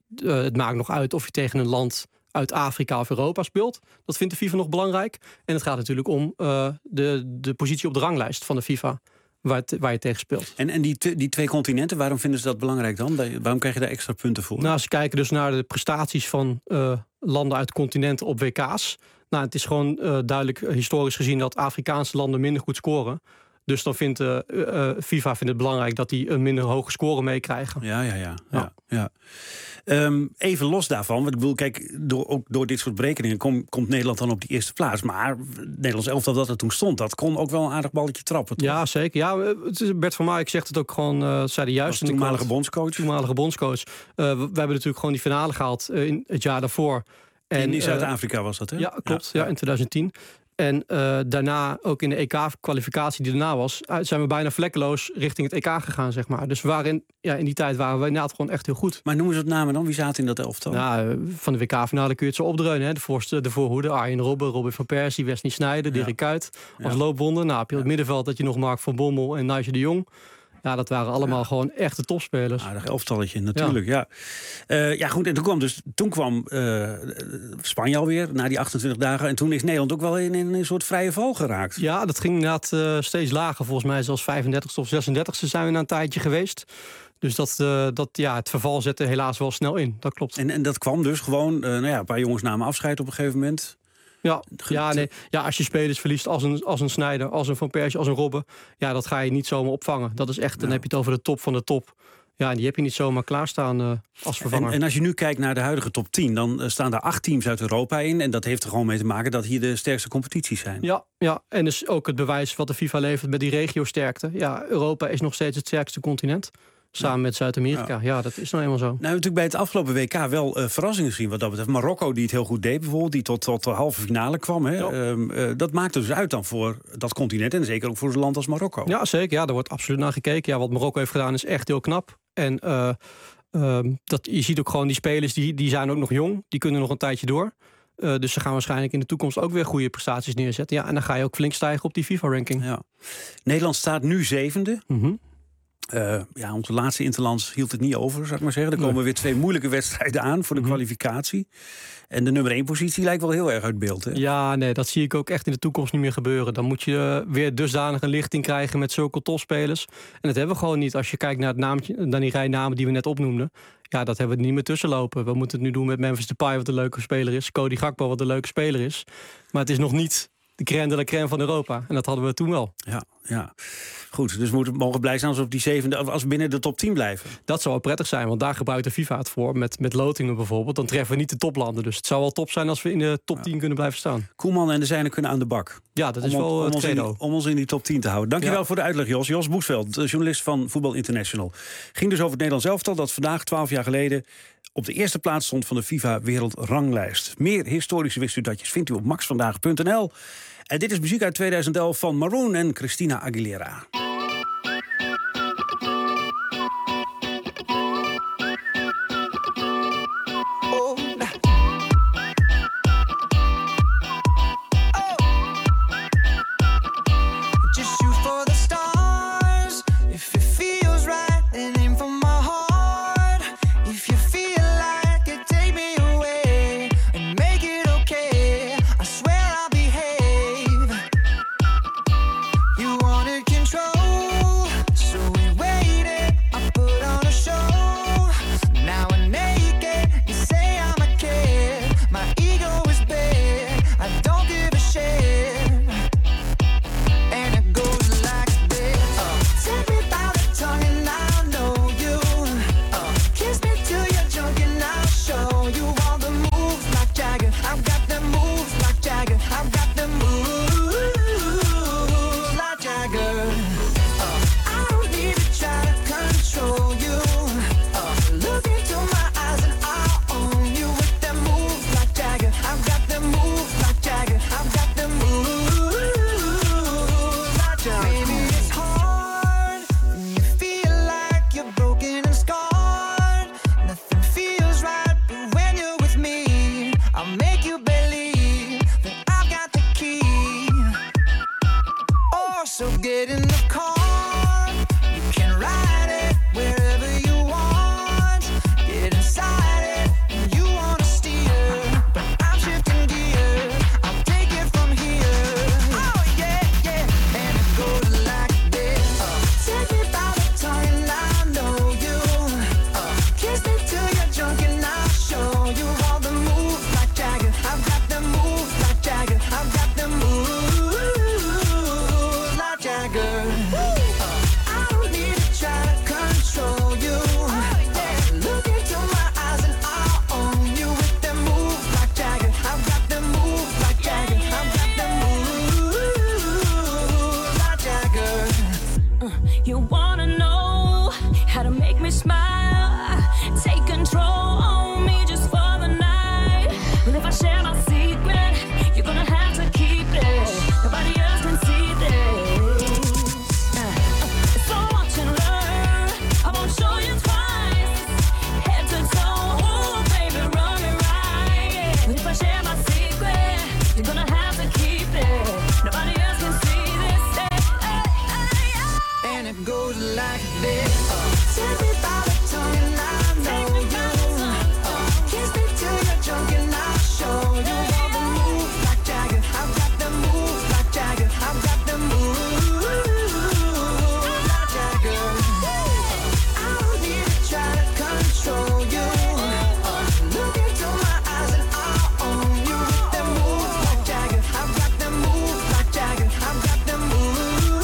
Het maakt nog uit of je tegen een land uit Afrika of Europa speelt. Dat vindt de FIFA nog belangrijk. En het gaat natuurlijk om de positie op de ranglijst van de FIFA, waar je tegen speelt. En die twee continenten, waarom vinden ze dat belangrijk dan? Waarom krijg je daar extra punten voor? Nou, ze kijken dus naar de prestaties van landen uit continenten op WK's. Nou, het is gewoon duidelijk historisch gezien dat Afrikaanse landen minder goed scoren. Dus dan vindt FIFA het belangrijk dat die een minder hoge score meekrijgen. Ja. Even los daarvan, want ik bedoel, kijk, ook door dit soort berekeningen komt Nederland dan op die eerste plaats. Maar Nederlands elftal dat er toen stond, dat kon ook wel een aardig balletje trappen, toch? Ja, zeker. Ja, het is Bert van Marwijk zegt het ook gewoon, zei de juiste toenmalige bondscoach. We hebben natuurlijk gewoon die finale gehaald in het jaar daarvoor. En in Zuid-Afrika was dat, hè? Ja, klopt. Ja, in 2010. En daarna, ook in de EK-kwalificatie die daarna was, zijn we bijna vlekkeloos richting het EK gegaan, zeg maar. Dus in die tijd waren we inderdaad gewoon echt heel goed. Maar noemen ze het namen dan? Wie zaten in dat elftal? Nou, van de WK-finale kun je het zo opdreunen. Hè? De voorhoede, Arjen Robben, Robin van Persie, Wesley Sneijder, Dirk Kuyt als loopwonder. Nou, heb je op het middenveld dat je nog Mark van Bommel en Nigel de Jong. Ja, dat waren allemaal gewoon echte topspelers. Aardig elftalletje natuurlijk, ja. Goed, en toen kwam Spanje alweer na die 28 dagen. En toen is Nederland ook wel in een soort vrije val geraakt. Ja, dat ging inderdaad steeds lager. Volgens mij zelfs 35ste of 36ste zijn we na een tijdje geweest. Dus het verval zette helaas wel snel in. Dat klopt. En dat kwam dus gewoon, een paar jongens namen afscheid op een gegeven moment. Ja, als je spelers verliest als een Sneijder, als een Van Persie, als een Robben, ja, dat ga je niet zomaar opvangen. Dat is echt, dan heb je het over de top van de top. Ja, en die heb je niet zomaar klaarstaan als vervanger. En als je nu kijkt naar de huidige top 10, dan staan daar 8 teams uit Europa in. En dat heeft er gewoon mee te maken dat hier de sterkste competities zijn. Ja, en dus ook het bewijs wat de FIFA levert met die regiosterkte. Ja, Europa is nog steeds het sterkste continent. Samen met Zuid-Amerika. Ja, dat is nou eenmaal zo. Nou, natuurlijk bij het afgelopen WK wel verrassingen gezien wat dat betreft. Marokko die het heel goed deed bijvoorbeeld, die tot de halve finale kwam. Hè. Dat maakt dus uit dan voor dat continent en zeker ook voor een land als Marokko. Ja, zeker. Ja, daar wordt absoluut naar gekeken. Ja, wat Marokko heeft gedaan is echt heel knap. En je ziet ook gewoon die spelers, die zijn ook nog jong. Die kunnen nog een tijdje door. Dus ze gaan waarschijnlijk in de toekomst ook weer goede prestaties neerzetten. Ja, en dan ga je ook flink stijgen op die FIFA-ranking. Ja. Nederland staat nu 7e. Onze laatste interlands hield het niet over, zou ik maar zeggen. Er komen weer 2 moeilijke wedstrijden aan voor de kwalificatie. En de nummer 1 positie lijkt wel heel erg uit beeld. Hè? Ja, nee, dat zie ik ook echt in de toekomst niet meer gebeuren. Dan moet je weer dusdanig een lichting krijgen met zulke topspelers. En dat hebben we gewoon niet. Als je kijkt naar die rij namen die we net opnoemden. Ja, dat hebben we er niet meer tussen lopen. We moeten het nu doen met Memphis Depay, wat een leuke speler is. Cody Gakpo, wat een leuke speler is. Maar het is nog niet de crème de la crème van Europa. En dat hadden we toen wel. Ja. Goed, dus we mogen blij zijn als we op die 7e, als we binnen de top 10 blijven. Dat zou wel prettig zijn, want daar gebruikt de FIFA het voor. Met lotingen bijvoorbeeld. Dan treffen we niet de toplanden. Dus het zou wel top zijn als we in de top 10 kunnen blijven staan. Koeman en de zijnen kunnen aan de bak. Ja, dat is wel het credo. Om ons in die top 10 te houden. Dankjewel voor de uitleg, Jos. Jos Boesveld, journalist van Voetbal International. Ging dus over het Nederlands elftal dat vandaag, 12 jaar geleden, op de eerste plaats stond van de FIFA Wereldranglijst. Meer historische wistuddatjes vindt u op maxvandaag.nl. En dit is muziek uit 2011 van Maroon en Christina Aguilera. Control me smile. Take control on me just for the night. But if I share my secret, you're gonna have to keep it. Nobody else can see this. So watch and learn. I won't show you twice. Head to toe, ooh, baby, run me right. But if I share my secret, you're gonna have to keep it. Nobody else can see this. And it goes like this. Take me by the tongue and I know you. Kiss me till you're drunk and I'll show you all the moves like Jagger. I've got the moves like Jagger. I've got the moves like Jagger. I don't need to try to control you. Look into my eyes and I'll own you with the moves like Jagger. I've got the moves like Jagger. I've got the moves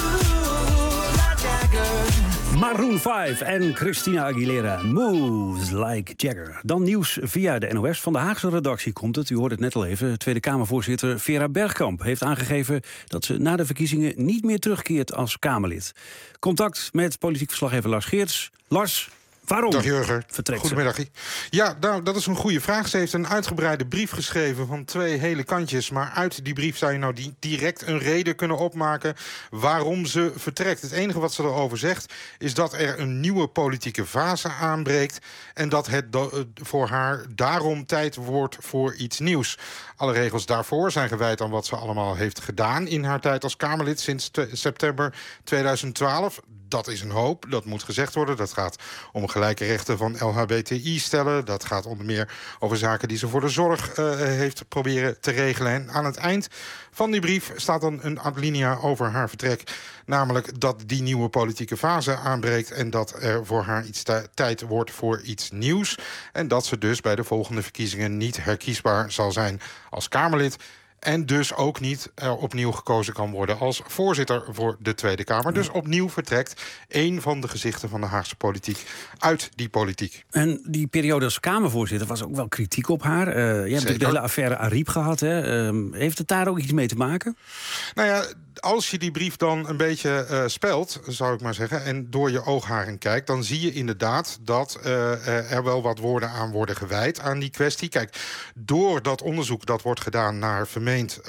like Jagger. Maroon 5 en Christina Aguilera. Moves like Jagger. Dan nieuws via de NOS. Van de Haagse redactie komt het. U hoorde het net al even. Tweede Kamervoorzitter Vera Bergkamp heeft aangegeven dat ze na de verkiezingen niet meer terugkeert als Kamerlid. Contact met politiek verslaggever Lars Geerts. Lars, waarom? Dag Jurgen. Vertrekt Goedemiddag. Ja, nou, dat is een goede vraag. Ze heeft een uitgebreide brief geschreven van 2 hele kantjes. Maar uit die brief zou je nou direct een reden kunnen opmaken waarom ze vertrekt. Het enige wat ze erover zegt is dat er een nieuwe politieke fase aanbreekt en dat het voor haar daarom tijd wordt voor iets nieuws. Alle regels daarvoor zijn gewijd aan wat ze allemaal heeft gedaan in haar tijd als Kamerlid sinds september 2012. Dat is een hoop, dat moet gezegd worden. Dat gaat om gelijke rechten van LHBTI-stellen. Dat gaat onder meer over zaken die ze voor de zorg heeft proberen te regelen. En aan het eind van die brief staat dan een alinea over haar vertrek. Namelijk dat die nieuwe politieke fase aanbreekt en dat er voor haar iets tijd wordt voor iets nieuws. En dat ze dus bij de volgende verkiezingen niet herkiesbaar zal zijn als Kamerlid. En dus ook niet opnieuw gekozen kan worden als voorzitter voor de Tweede Kamer. Dus opnieuw vertrekt één van de gezichten van de Haagse politiek uit die politiek. En die periode als Kamervoorzitter was ook wel kritiek op haar. Je hebt natuurlijk de hele affaire Ariep gehad. Hè? Heeft het daar ook iets mee te maken? Nou ja, als je die brief dan een beetje spelt, zou ik maar zeggen, en door je oogharen kijkt, dan zie je inderdaad dat er wel wat woorden aan worden gewijd aan die kwestie. Kijk, door dat onderzoek dat wordt gedaan naar vermeend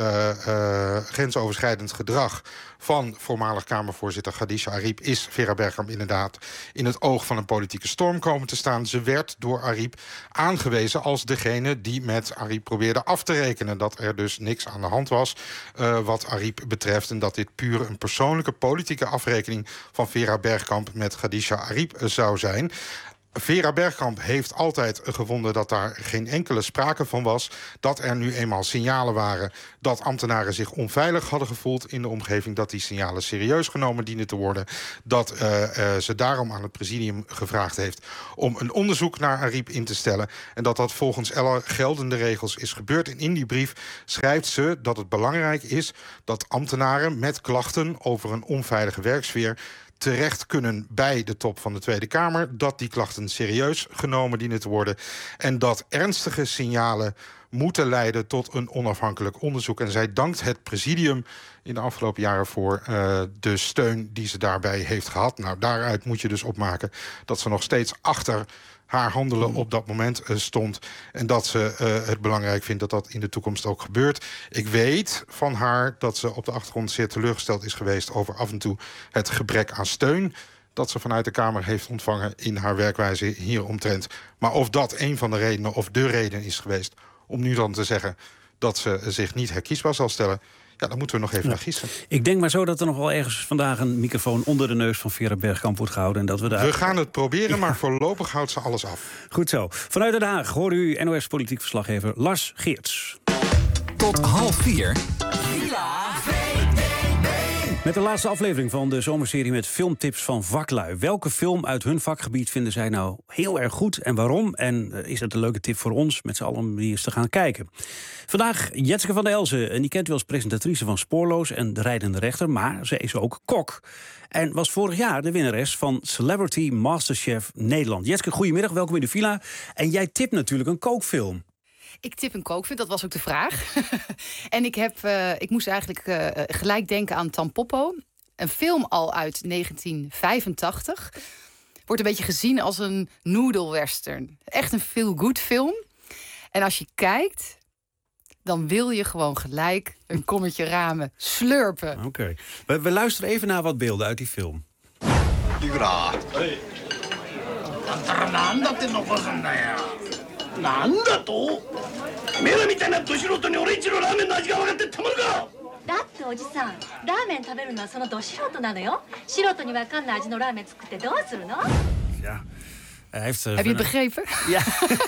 grensoverschrijdend gedrag van voormalig Kamervoorzitter Khadija Ariep is Vera Bergkamp inderdaad in het oog van een politieke storm komen te staan. Ze werd door Ariep aangewezen als degene die met Ariep probeerde af te rekenen. Dat er dus niks aan de hand was wat Ariep betreft en dat dit puur een persoonlijke politieke afrekening van Vera Bergkamp met Khadija Ariep zou zijn. Vera Bergkamp heeft altijd gevonden dat daar geen enkele sprake van was. Dat er nu eenmaal signalen waren dat ambtenaren zich onveilig hadden gevoeld in de omgeving. Dat die signalen serieus genomen dienen te worden. Dat ze daarom aan het presidium gevraagd heeft om een onderzoek naar Ariep in te stellen. En dat dat volgens alle geldende regels is gebeurd. En in die brief schrijft ze dat het belangrijk is dat ambtenaren met klachten over een onveilige werksfeer terecht kunnen bij de top van de Tweede Kamer, dat die klachten serieus genomen dienen te worden en dat ernstige signalen moeten leiden tot een onafhankelijk onderzoek. En zij dankt het presidium in de afgelopen jaren voor de steun die ze daarbij heeft gehad. Nou, daaruit moet je dus opmaken dat ze nog steeds achter haar handelen op dat moment stond. En dat ze het belangrijk vindt dat dat in de toekomst ook gebeurt. Ik weet van haar dat ze op de achtergrond zeer teleurgesteld is geweest over af en toe het gebrek aan steun dat ze vanuit de Kamer heeft ontvangen in haar werkwijze hieromtrent. Maar of dat een van de redenen of de reden is geweest om nu dan te zeggen dat ze zich niet herkiesbaar zal stellen, ja, dan moeten we nog even naar gissen. Ik denk maar zo dat er nog wel ergens vandaag een microfoon onder de neus van Vera Bergkamp wordt gehouden. En dat we gaan het proberen, maar voorlopig houdt ze alles af. Goed zo. Vanuit Den Haag hoort u NOS politiek verslaggever Lars Geerts. Tot 3:30. Met de laatste aflevering van de zomerserie met filmtips van vaklui. Welke film uit hun vakgebied vinden zij nou heel erg goed en waarom? En is het een leuke tip voor ons met z'n allen om die eens te gaan kijken? Vandaag Jetske van der Elzen. En die kent u als presentatrice van Spoorloos en De Rijdende Rechter. Maar ze is ook kok. En was vorig jaar de winnares van Celebrity Masterchef Nederland. Jetske, goedemiddag, welkom in de villa. En jij tipt natuurlijk een kookfilm. Ik tip een kookfilm, dat was ook de vraag. En ik moest eigenlijk gelijk denken aan Tampopo. Een film al uit 1985. wordt een beetje gezien als een noodle western. Echt een feel-good film. En als je kijkt, dan wil je gewoon gelijk een kommetje ramen slurpen. Oké. We luisteren even naar wat beelden uit die film. いくらあんたら何だって残すんだよなんだとメラみたいなど素人に俺んちのラーメンの味が分かってたまるかだっておじさんラーメン食べるのはそのど素人なのよ素人に分かんない味のラーメン作ってどうするの Ja. Hij heeft, Heb je het begrepen? Ja.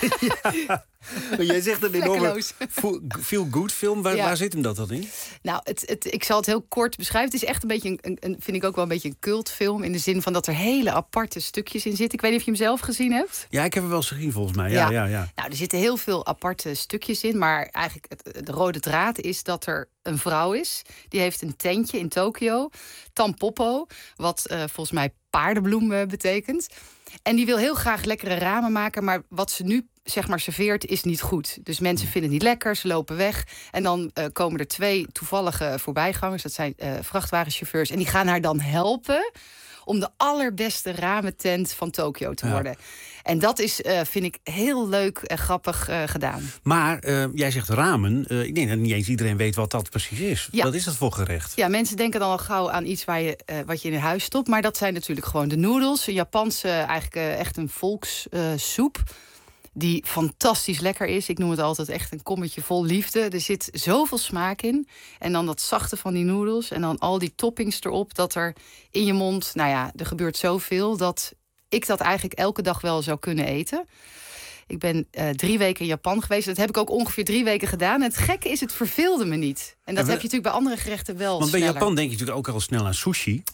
Ja. Jij zegt een enorme feel-good film. Waar zit hem dat dan in? Nou, ik zal het heel kort beschrijven. Het is echt een beetje vind ik ook wel een beetje een cultfilm. In de zin van dat er hele aparte stukjes in zitten. Ik weet niet of je hem zelf gezien hebt. Ja, ik heb hem wel eens gezien volgens mij. Ja. Nou, er zitten heel veel aparte stukjes in. Maar eigenlijk de rode draad is dat er een vrouw is. Die heeft een tentje in Tokio. Tampopo. Wat volgens mij paardenbloem betekent. En die wil heel graag lekkere ramen maken. Maar wat ze nu zeg maar serveert is niet goed. Dus mensen vinden het niet lekker, ze lopen weg. En dan komen er 2 toevallige voorbijgangers. Dat zijn vrachtwagenchauffeurs. En die gaan haar dan helpen om de allerbeste ramentent van Tokio te worden. En dat is, vind ik, heel leuk en grappig gedaan. Maar jij zegt ramen. Ik denk dat niet eens iedereen weet wat dat precies is. Ja. Wat is dat voor gerecht? Ja, mensen denken dan al gauw aan iets wat je in huis stopt. Maar dat zijn natuurlijk gewoon de noedels. Een Japanse, eigenlijk echt een volkssoep. Die fantastisch lekker is. Ik noem het altijd echt een kommetje vol liefde. Er zit zoveel smaak in. En dan dat zachte van die noedels. En dan al die toppings erop. Dat er in je mond, nou ja, er gebeurt zoveel. Dat ik dat eigenlijk elke dag wel zou kunnen eten. Ik ben 3 weken in Japan geweest. Dat heb ik ook ongeveer 3 weken gedaan. En het gekke is, het verveelde me niet. En dat heb je natuurlijk bij andere gerechten wel Want sneller. bij Japan denk je natuurlijk ook al snel aan sushi.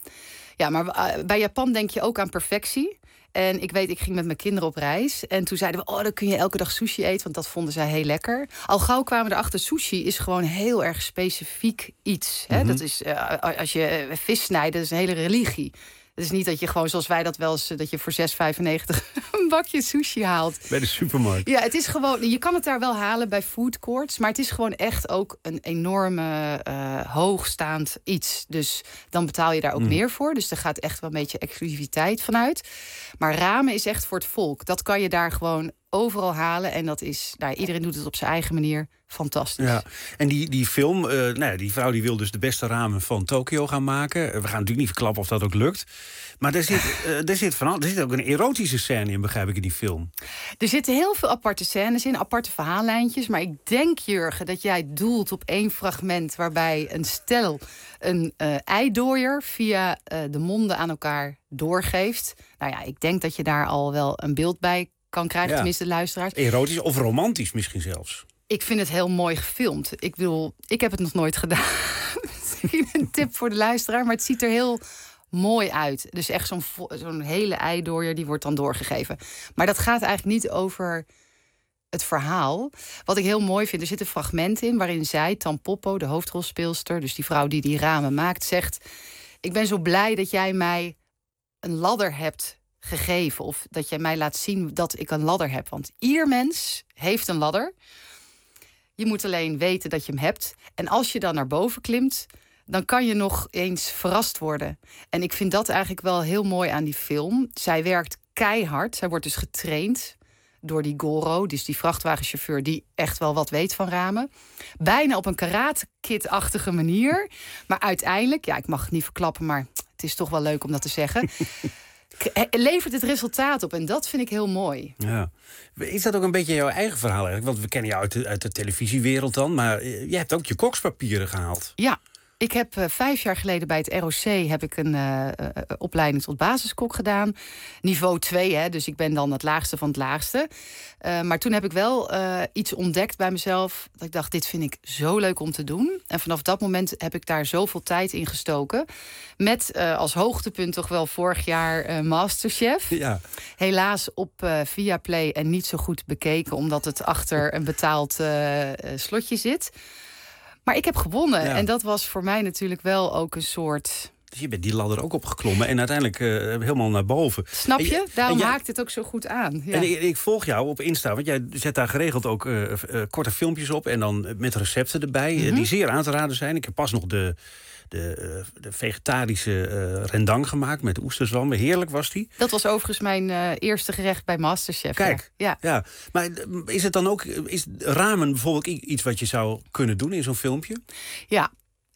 Ja, maar bij Japan denk je ook aan perfectie. En ik ging met mijn kinderen op reis. En toen zeiden we, dan kun je elke dag sushi eten. Want dat vonden zij heel lekker. Al gauw kwamen we erachter, sushi is gewoon heel erg specifiek iets. Hè? Dat is, als je vis snijdt, dat is een hele religie. Het is niet dat je gewoon, zoals wij dat wel eens, dat je voor €6,95 een bakje sushi haalt. Bij de supermarkt. Ja, het is gewoon, je kan het daar wel halen bij food courts. Maar het is gewoon echt ook een enorme hoogstaand iets. Dus dan betaal je daar ook meer voor. Dus er gaat echt wel een beetje exclusiviteit vanuit. Maar ramen is echt voor het volk. Dat kan je daar gewoon overal halen. En dat is, iedereen doet het op zijn eigen manier. Fantastisch. Ja. En die film, die vrouw die wil dus de beste ramen van Tokio gaan maken. We gaan natuurlijk niet verklappen of dat ook lukt. Maar er zit ook een erotische scène in, begrijp ik, in die film. Er zitten heel veel aparte scènes in, aparte verhaallijntjes. Maar ik denk, Jurgen, dat jij doelt op 1 fragment waarbij een stel een eidooier via de monden aan elkaar doorgeeft. Nou ja, ik denk dat je daar al wel een beeld bij kan krijgen, tenminste de luisteraars. Erotisch of romantisch misschien zelfs. Ik vind het heel mooi gefilmd. Ik bedoel, ik heb het nog nooit gedaan. Misschien een tip voor de luisteraar, maar het ziet er heel mooi uit. Dus echt zo'n hele eidooier, die wordt dan doorgegeven. Maar dat gaat eigenlijk niet over het verhaal. Wat ik heel mooi vind, er zit een fragment in waarin zij, Tampopo, de hoofdrolspeelster, dus die vrouw die die ramen maakt, zegt: ik ben zo blij dat jij mij een ladder hebt gegeven. Of dat jij mij laat zien dat ik een ladder heb. Want ieder mens heeft een ladder. Je moet alleen weten dat je hem hebt. En als je dan naar boven klimt, dan kan je nog eens verrast worden. En ik vind dat eigenlijk wel heel mooi aan die film. Zij werkt keihard. Zij wordt dus getraind door die Goro, dus die vrachtwagenchauffeur die echt wel wat weet van ramen. Bijna op een karate-kid-achtige manier. Maar uiteindelijk, ik mag het niet verklappen, maar het is toch wel leuk om dat te zeggen. Levert het resultaat op. En dat vind ik heel mooi. Ja. Is dat ook een beetje jouw eigen verhaal eigenlijk? Want we kennen jou uit de televisiewereld dan. Maar je hebt ook je kokspapieren gehaald. Ja. Ik heb 5 jaar geleden bij het ROC heb ik een opleiding tot basiskok gedaan. Niveau 2, hè, dus ik ben dan het laagste van het laagste. Maar toen heb ik wel iets ontdekt bij mezelf. Dat ik dacht, dit vind ik zo leuk om te doen. En vanaf dat moment heb ik daar zoveel tijd in gestoken. Met als hoogtepunt toch wel vorig jaar Masterchef. Ja. Helaas op Viaplay en niet zo goed bekeken, omdat het achter een betaald slotje zit. Maar ik heb gewonnen. Ja. En dat was voor mij natuurlijk wel ook een soort Dus je bent die ladder ook opgeklommen en uiteindelijk helemaal naar boven. Snap je? Daarom haakt het ook zo goed aan. Ja. En ik volg jou op Insta, want jij zet daar geregeld ook korte filmpjes op... en dan met recepten erbij, die zeer aan te raden zijn. Ik heb pas nog de vegetarische rendang gemaakt met oesterzwam. Heerlijk was die. Dat was overigens mijn eerste gerecht bij Masterchef. Kijk, ja. Maar is het dan ook... is ramen bijvoorbeeld iets wat je zou kunnen doen in zo'n filmpje? Ja,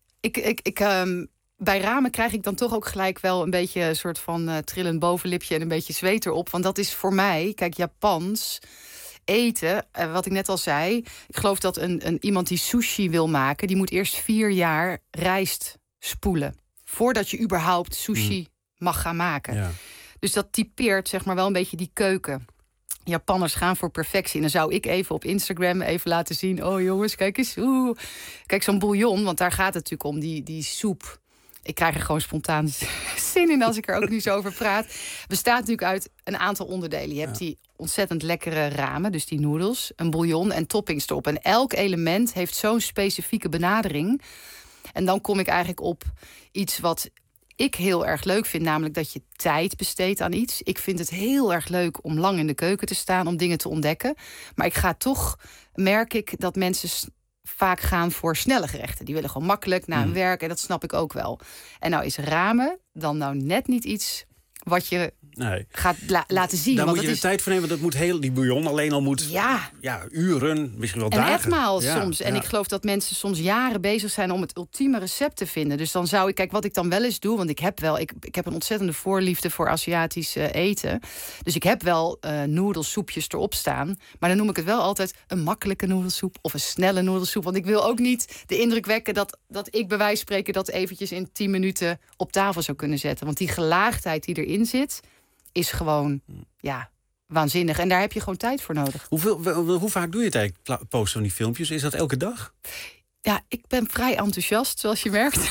bij ramen krijg ik dan toch ook gelijk wel een beetje een soort van trillend bovenlipje en een beetje zweet erop. Want dat is voor mij, kijk, Japans eten, wat ik net al zei. Ik geloof dat iemand die sushi wil maken, die moet eerst 4 jaar rijst spoelen. Voordat je überhaupt sushi mag gaan maken. Ja. Dus dat typeert zeg maar wel een beetje die keuken. Japanners gaan voor perfectie. En dan zou ik even op Instagram even laten zien. Oh jongens, kijk eens. Kijk, zo'n bouillon, want daar gaat het natuurlijk om, die soep. Ik krijg er gewoon spontaan zin in als ik er ook nu zo over praat. Bestaat natuurlijk uit een aantal onderdelen. Je hebt die ontzettend lekkere ramen, dus die noedels, een bouillon en toppings erop. En elk element heeft zo'n specifieke benadering. En dan kom ik eigenlijk op iets wat ik heel erg leuk vind, namelijk dat je tijd besteedt aan iets. Ik vind het heel erg leuk om lang in de keuken te staan, om dingen te ontdekken. Maar ik ga toch, merk ik, dat mensen vaak gaan voor snelle gerechten. Die willen gewoon makkelijk na hun werk en dat snap ik ook wel. En nou is ramen dan nou net niet iets wat je gaat laten zien. Daar want moet je de tijd voor nemen, want dat moet die bouillon alleen al moet uren, misschien wel dagen. En etmaal soms. En ik geloof dat mensen soms jaren bezig zijn om het ultieme recept te vinden. Dus dan zou ik, kijk, wat ik dan wel eens doe, want ik heb een ontzettende voorliefde voor Aziatisch eten. Dus ik heb wel noedelsoepjes erop staan. Maar dan noem ik het wel altijd een makkelijke noedelsoep of een snelle noedelsoep. Want ik wil ook niet de indruk wekken dat ik bij wijze van spreken dat eventjes in 10 minuten op tafel zou kunnen zetten. Want die gelaagdheid die erin zit, is gewoon, waanzinnig. En daar heb je gewoon tijd voor nodig. Hoe vaak doe je het eigenlijk, posten van die filmpjes? Is dat elke dag? Ja, ik ben vrij enthousiast, zoals je merkt.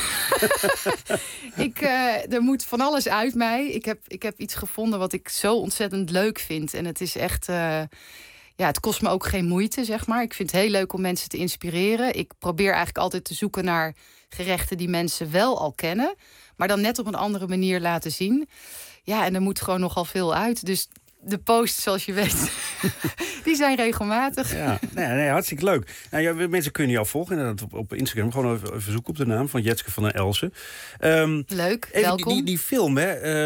Er moet van alles uit mij. Ik heb iets gevonden wat ik zo ontzettend leuk vind. En het is echt... het kost me ook geen moeite, zeg maar. Ik vind het heel leuk om mensen te inspireren. Ik probeer eigenlijk altijd te zoeken naar gerechten die mensen wel al kennen, maar dan net op een andere manier laten zien. Ja, en er moet gewoon nogal veel uit. Dus de posts, zoals je weet, die zijn regelmatig. Ja, nee, hartstikke leuk. Nou, mensen kunnen jou volgen inderdaad op Instagram. Gewoon even zoeken op de naam van Jetske van der Elsen. Leuk, welkom. Die film, hè,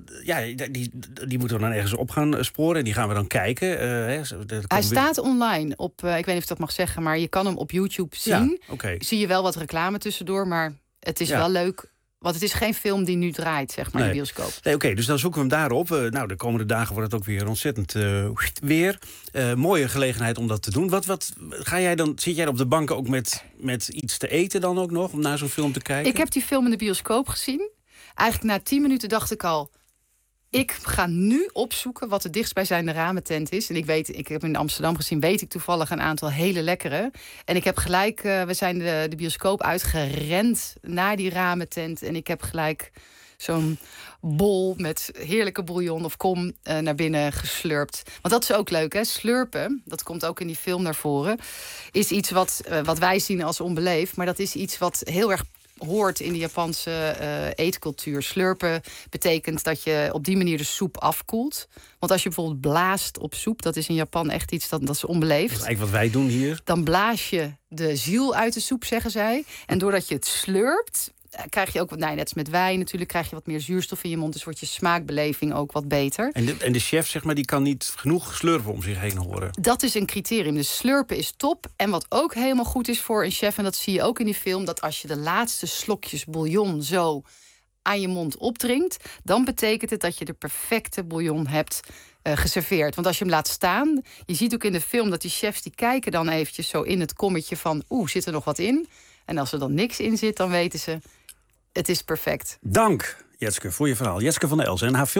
die moeten we dan ergens op gaan sporen. En die gaan we dan kijken. Hij staat online op, ik weet niet of ik dat mag zeggen, maar je kan hem op YouTube zien. Ja, okay. Zie je wel wat reclame tussendoor, maar het is wel leuk. Want het is geen film die nu draait, zeg maar, in de bioscoop. Nee, oké, dus dan zoeken we hem daarop. De komende dagen wordt het ook weer ontzettend weer. Mooie gelegenheid om dat te doen. Wat ga jij dan? Zit jij op de bank ook met iets te eten dan ook nog, om naar zo'n film te kijken? Ik heb die film in de bioscoop gezien. Eigenlijk na 10 minuten dacht ik al, ik ga nu opzoeken wat de dichtstbijzijnde ramentent is. En ik heb in Amsterdam gezien, weet ik toevallig een aantal hele lekkere. En ik heb gelijk, we zijn de bioscoop uitgerend naar die ramentent. En ik heb gelijk zo'n bol met heerlijke bouillon of kom naar binnen geslurpt. Want dat is ook leuk, hè? Slurpen, dat komt ook in die film naar voren, is iets wat wij zien als onbeleefd. Maar dat is iets wat heel erg hoort in de Japanse eetcultuur. Slurpen betekent dat je op die manier de soep afkoelt. Want als je bijvoorbeeld blaast op soep, dat is in Japan echt iets dat is onbeleefd. Dat is eigenlijk wat wij doen hier. Dan blaas je de ziel uit de soep, zeggen zij. En doordat je het slurpt, krijg je ook, net als met wijn natuurlijk, krijg je wat meer zuurstof in je mond. Dus wordt je smaakbeleving ook wat beter. En de chef, zeg maar, die kan niet genoeg slurpen om zich heen horen. Dat is een criterium. Dus slurpen is top. En wat ook helemaal goed is voor een chef, en dat zie je ook in die film, dat als je de laatste slokjes bouillon zo aan je mond opdringt, dan betekent het dat je de perfecte bouillon hebt geserveerd. Want als je hem laat staan, je ziet ook in de film dat die chefs die kijken dan eventjes zo in het kommetje van, zit er nog wat in? En als er dan niks in zit, dan weten ze, het is perfect. Dank, Jetske, voor je verhaal. Jetske van der Elsen. En haar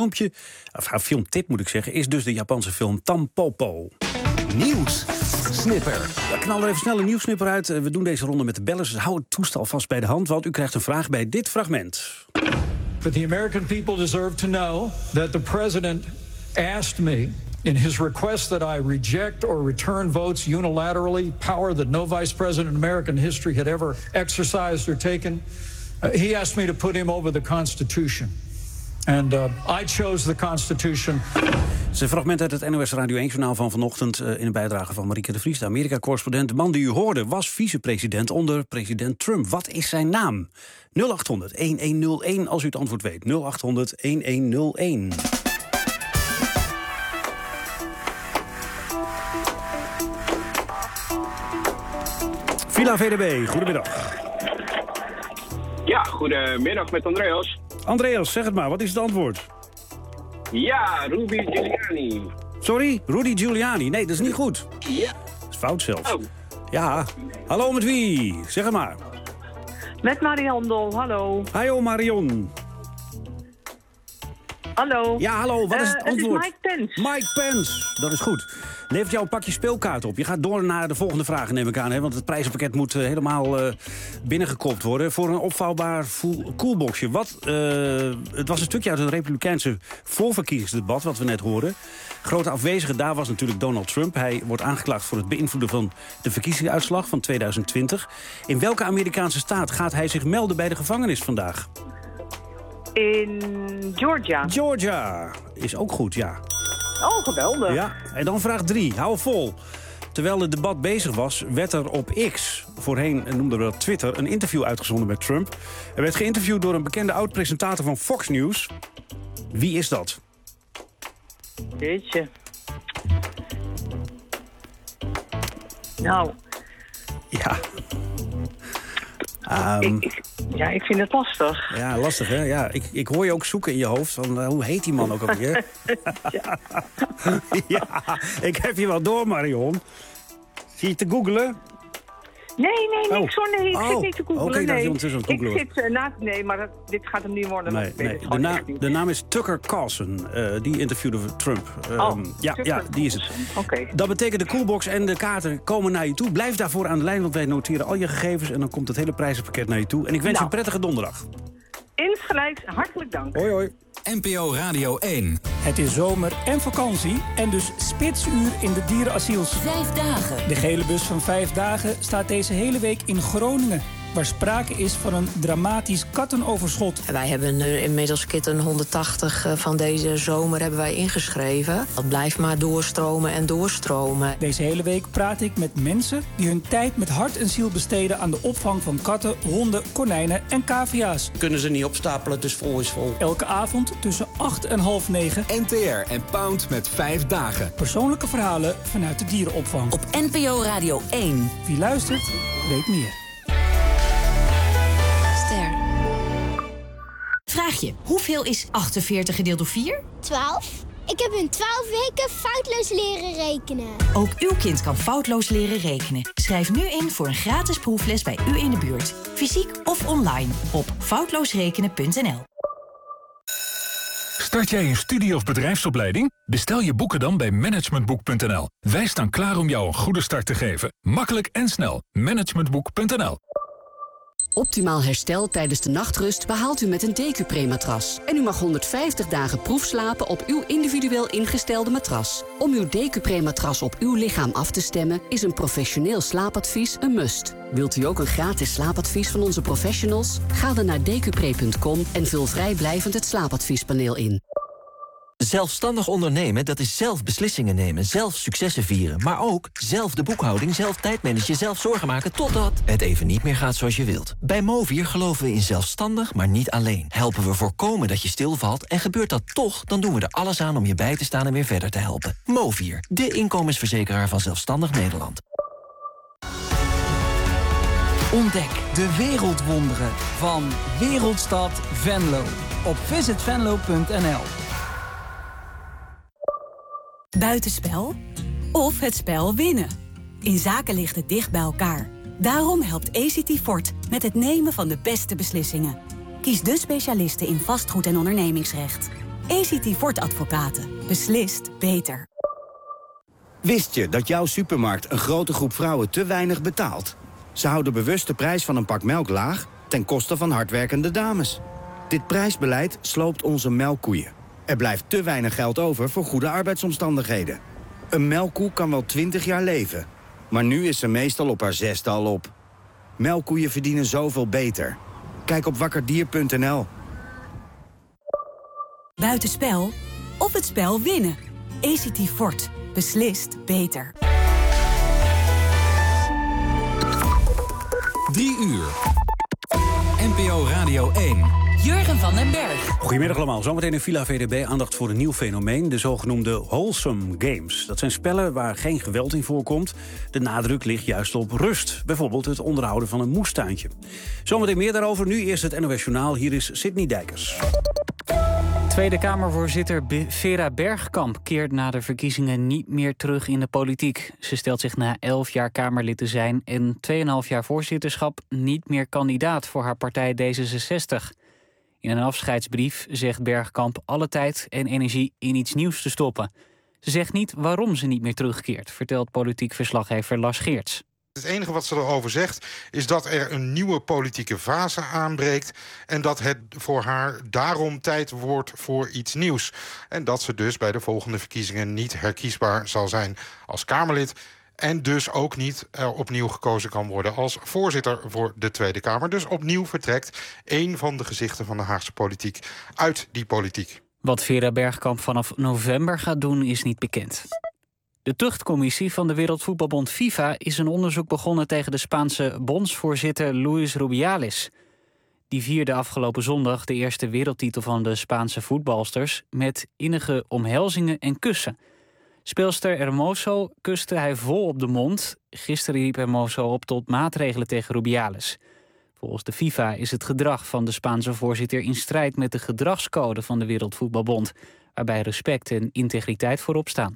filmtip moet ik zeggen, is dus de Japanse film Tampopo. Nieuwssnipper. We knallen er even snel een nieuwssnipper uit. We doen deze ronde met de bellers, dus hou het toestel vast bij de hand, want u krijgt een vraag bij dit fragment. But the American people deserve to know that the president asked me in his request that I reject or return votes unilaterally, power that no vice president in American history had ever exercised or taken, He asked me to put him over the Constitution. And I chose the Constitution. Het is een fragment uit het NOS Radio 1-journaal van vanochtend... in een bijdrage van Marieke de Vries, de Amerika-correspondent. De man die u hoorde was vicepresident onder president Trump. Wat is zijn naam? 0800-1101 als u het antwoord weet. 0800-1101. Villa VDB, goedemiddag. Ja, goedemiddag met Andreas. Andreas, zeg het maar, wat is het antwoord? Ja, Rudy Giuliani. Sorry, Rudy Giuliani. Nee, dat is niet goed. Ja. Dat is fout zelfs. Oh. Ja, hallo met wie? Zeg het maar. Met Marion Dol, hallo. Hallo Marion. Hallo. Ja, hallo, wat is het antwoord? Het is Mike Pence. Mike Pence, dat is goed. Levert jou een pakje speelkaart op. Je gaat door naar de volgende vragen, neem ik aan. Hè? Want het prijzenpakket moet helemaal binnengekopt worden. Voor een opvouwbaar koelboxje. Het was een stukje uit het Republikeinse voorverkiezingsdebat, wat we net hoorden. Grote afwezige daar was natuurlijk Donald Trump. Hij wordt aangeklaagd voor het beïnvloeden van de verkiezingsuitslag van 2020. In welke Amerikaanse staat gaat hij zich melden bij de gevangenis vandaag? In Georgia. Georgia is ook goed, ja. Oh, geweldig. Ja, en dan vraag 3. Hou vol. Terwijl het debat bezig was, werd er op X, voorheen noemden we dat Twitter, een interview uitgezonden met Trump. Hij werd geïnterviewd door een bekende oud-presentator van Fox News. Wie is dat? Jeetje. Nou. Ja. Ik vind het lastig. Ja, lastig hè? Ja, ik hoor je ook zoeken in je hoofd van hoe heet die man ook alweer? Ja. Ja, ik heb je wel door, Marion. Zie je te googelen? Nee, niks hoor. Nee, ik zit niet te googelen. Oké, dat je ondertussen aan het googelen wordt. Nee, maar dit gaat hem niet worden. Nee. De naam is Tucker Carlson. Die interviewde Trump. Ja, die is het. Okay. Dat betekent de coolbox en de kaarten komen naar je toe. Blijf daarvoor aan de lijn, want wij noteren al je gegevens... en dan komt het hele prijzenpakket naar je toe. En ik wens je een prettige donderdag. Insgelijks, hartelijk dank. Hoi, hoi. NPO Radio 1. Het is zomer en vakantie en dus spitsuur in de dierenasiels. 5 dagen. De gele bus van 5 dagen staat deze hele week in Groningen, waar sprake is van een dramatisch kattenoverschot. Wij hebben inmiddels kitten 180 van deze zomer hebben wij ingeschreven. Dat blijft maar doorstromen en doorstromen. Deze hele week praat ik met mensen die hun tijd met hart en ziel besteden aan de opvang van katten, honden, konijnen en cavia's. Kunnen ze niet opstapelen, dus vol is vol. Elke avond tussen 8 en half 9. NTR en Pound met 5 dagen. Persoonlijke verhalen vanuit de dierenopvang. Op NPO Radio 1. Wie luistert, weet meer. Vraag je, hoeveel is 48 gedeeld door 4? 12. Ik heb in 12 weken foutloos leren rekenen. Ook uw kind kan foutloos leren rekenen. Schrijf nu in voor een gratis proefles bij u in de buurt. Fysiek of online op foutloosrekenen.nl. Start jij een studie- of bedrijfsopleiding? Bestel je boeken dan bij managementboek.nl. Wij staan klaar om jou een goede start te geven. Makkelijk en snel. Managementboek.nl. Optimaal herstel tijdens de nachtrust behaalt u met een Decupre-matras. En u mag 150 dagen proefslapen op uw individueel ingestelde matras. Om uw Decupre-matras op uw lichaam af te stemmen is een professioneel slaapadvies een must. Wilt u ook een gratis slaapadvies van onze professionals? Ga dan naar decupre.com en vul vrijblijvend het slaapadviespaneel in. Zelfstandig ondernemen, dat is zelf beslissingen nemen, zelf successen vieren... maar ook zelf de boekhouding, zelf tijdmanagen, zelf zorgen maken... totdat het even niet meer gaat zoals je wilt. Bij Movier geloven we in zelfstandig, maar niet alleen. Helpen we voorkomen dat je stilvalt en gebeurt dat toch... dan doen we er alles aan om je bij te staan en weer verder te helpen. Movier, de inkomensverzekeraar van Zelfstandig Nederland. Ontdek de wereldwonderen van Wereldstad Venlo op visitvenlo.nl. Buitenspel of het spel winnen. In zaken ligt het dicht bij elkaar. Daarom helpt ACT Fort met het nemen van de beste beslissingen. Kies de specialisten in vastgoed en ondernemingsrecht. ACT Fort Advocaten. Beslist beter. Wist je dat jouw supermarkt een grote groep vrouwen te weinig betaalt? Ze houden bewust de prijs van een pak melk laag ten koste van hardwerkende dames. Dit prijsbeleid sloopt onze melkkoeien. Er blijft te weinig geld over voor goede arbeidsomstandigheden. Een melkkoe kan wel 20 jaar leven, maar nu is ze meestal op haar 6e al op. Melkkoeien verdienen zoveel beter. Kijk op wakkerdier.nl. Buitenspel of het spel winnen. ACT Fort. Beslist beter. 3 uur. NPO Radio 1. Jurgen van den Berg. Goedemiddag allemaal. Zometeen in Villa VDB aandacht voor een nieuw fenomeen. De zogenoemde wholesome games. Dat zijn spellen waar geen geweld in voorkomt. De nadruk ligt juist op rust. Bijvoorbeeld het onderhouden van een moestuintje. Zometeen meer daarover. Nu eerst het NOS Journaal. Hier is Sidney Dijkers. Tweede Kamervoorzitter Vera Bergkamp keert na de verkiezingen niet meer terug in de politiek. Ze stelt zich na 11 jaar Kamerlid te zijn en 2,5 jaar voorzitterschap niet meer kandidaat voor haar partij D66. In een afscheidsbrief zegt Bergkamp alle tijd en energie in iets nieuws te stoppen. Ze zegt niet waarom ze niet meer terugkeert, vertelt politiek verslaggever Lars Geerts. Het enige wat ze erover zegt is dat er een nieuwe politieke fase aanbreekt en dat het voor haar daarom tijd wordt voor iets nieuws. En dat ze dus bij de volgende verkiezingen niet herkiesbaar zal zijn als Kamerlid en dus ook niet opnieuw gekozen kan worden als voorzitter voor de Tweede Kamer. Dus opnieuw vertrekt één van de gezichten van de Haagse politiek uit die politiek. Wat Vera Bergkamp vanaf november gaat doen is niet bekend. De tuchtcommissie van de Wereldvoetbalbond FIFA is een onderzoek begonnen tegen de Spaanse bondsvoorzitter Luis Rubiales. Die vierde afgelopen zondag de eerste wereldtitel van de Spaanse voetbalsters met innige omhelzingen en kussen. Speelster Hermoso kuste hij vol op de mond. Gisteren riep Hermoso op tot maatregelen tegen Rubiales. Volgens de FIFA is het gedrag van de Spaanse voorzitter in strijd met de gedragscode van de Wereldvoetbalbond, waarbij respect en integriteit voorop staan.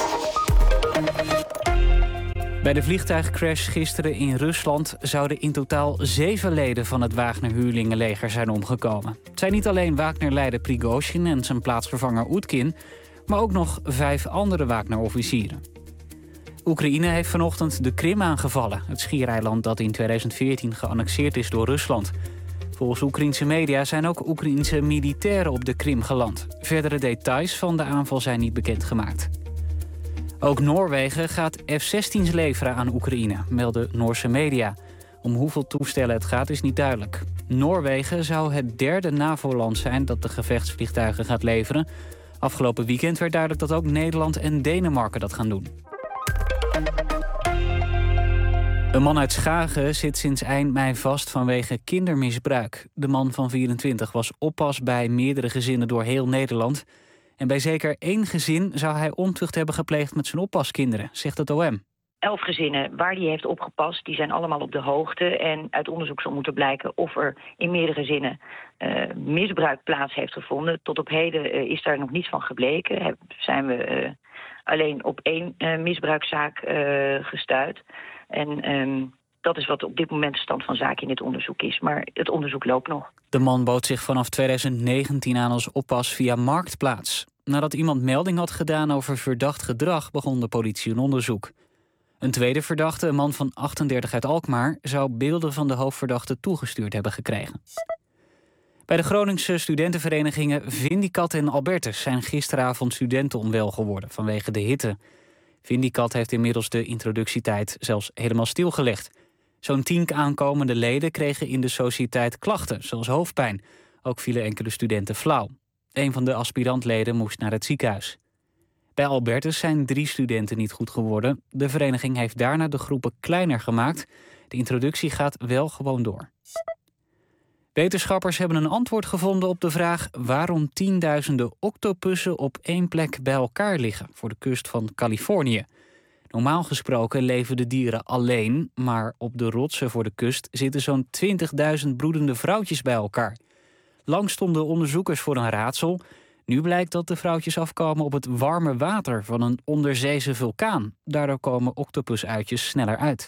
Bij de vliegtuigcrash gisteren in Rusland zouden in totaal 7 leden van het Wagner-huurlingenleger zijn omgekomen. Het zijn niet alleen Wagner-leider Prigozhin en zijn plaatsvervanger Oetkin, maar ook nog 5 andere Wagner-officieren. Oekraïne heeft vanochtend de Krim aangevallen, het schiereiland dat in 2014 geannexeerd is door Rusland. Volgens Oekraïense media zijn ook Oekraïense militairen op de Krim geland. Verdere details van de aanval zijn niet bekendgemaakt. Ook Noorwegen gaat F-16's leveren aan Oekraïne, melden Noorse media. Om hoeveel toestellen het gaat is niet duidelijk. Noorwegen zou het 3e NAVO-land zijn dat de gevechtsvliegtuigen gaat leveren. Afgelopen weekend werd duidelijk dat ook Nederland en Denemarken dat gaan doen. Een man uit Schagen zit sinds eind mei vast vanwege kindermisbruik. De man van 24 was oppas bij meerdere gezinnen door heel Nederland. En bij zeker 1 gezin zou hij ontucht hebben gepleegd met zijn oppaskinderen, zegt het OM. 11 gezinnen waar hij heeft opgepast, die zijn allemaal op de hoogte. En uit onderzoek zal moeten blijken of er in meerdere gezinnen misbruik plaats heeft gevonden. Tot op heden is daar nog niets van gebleken. Zijn we alleen op 1 misbruikzaak gestuit. En dat is wat op dit moment de stand van zaken in dit onderzoek is. Maar het onderzoek loopt nog. De man bood zich vanaf 2019 aan als oppas via Marktplaats. Nadat iemand melding had gedaan over verdacht gedrag, begon de politie een onderzoek. Een tweede verdachte, een man van 38 uit Alkmaar, zou beelden van de hoofdverdachte toegestuurd hebben gekregen. Bij de Groningse studentenverenigingen Vindicat en Albertus zijn gisteravond studenten onwel geworden vanwege de hitte. Vindicat heeft inmiddels de introductietijd zelfs helemaal stilgelegd. Zo'n 10 aankomende leden kregen in de sociëteit klachten, zoals hoofdpijn. Ook vielen enkele studenten flauw. Een van de aspirantleden moest naar het ziekenhuis. Bij Albertus zijn 3 studenten niet goed geworden. De vereniging heeft daarna de groepen kleiner gemaakt. De introductie gaat wel gewoon door. Wetenschappers hebben een antwoord gevonden op de vraag waarom tienduizenden octopussen op 1 plek bij elkaar liggen voor de kust van Californië. Normaal gesproken leven de dieren alleen, maar op de rotsen voor de kust zitten zo'n 20.000 broedende vrouwtjes bij elkaar. Lang stonden onderzoekers voor een raadsel. Nu blijkt dat de vrouwtjes afkomen op het warme water van een onderzeese vulkaan. Daardoor komen octopusuitjes sneller uit.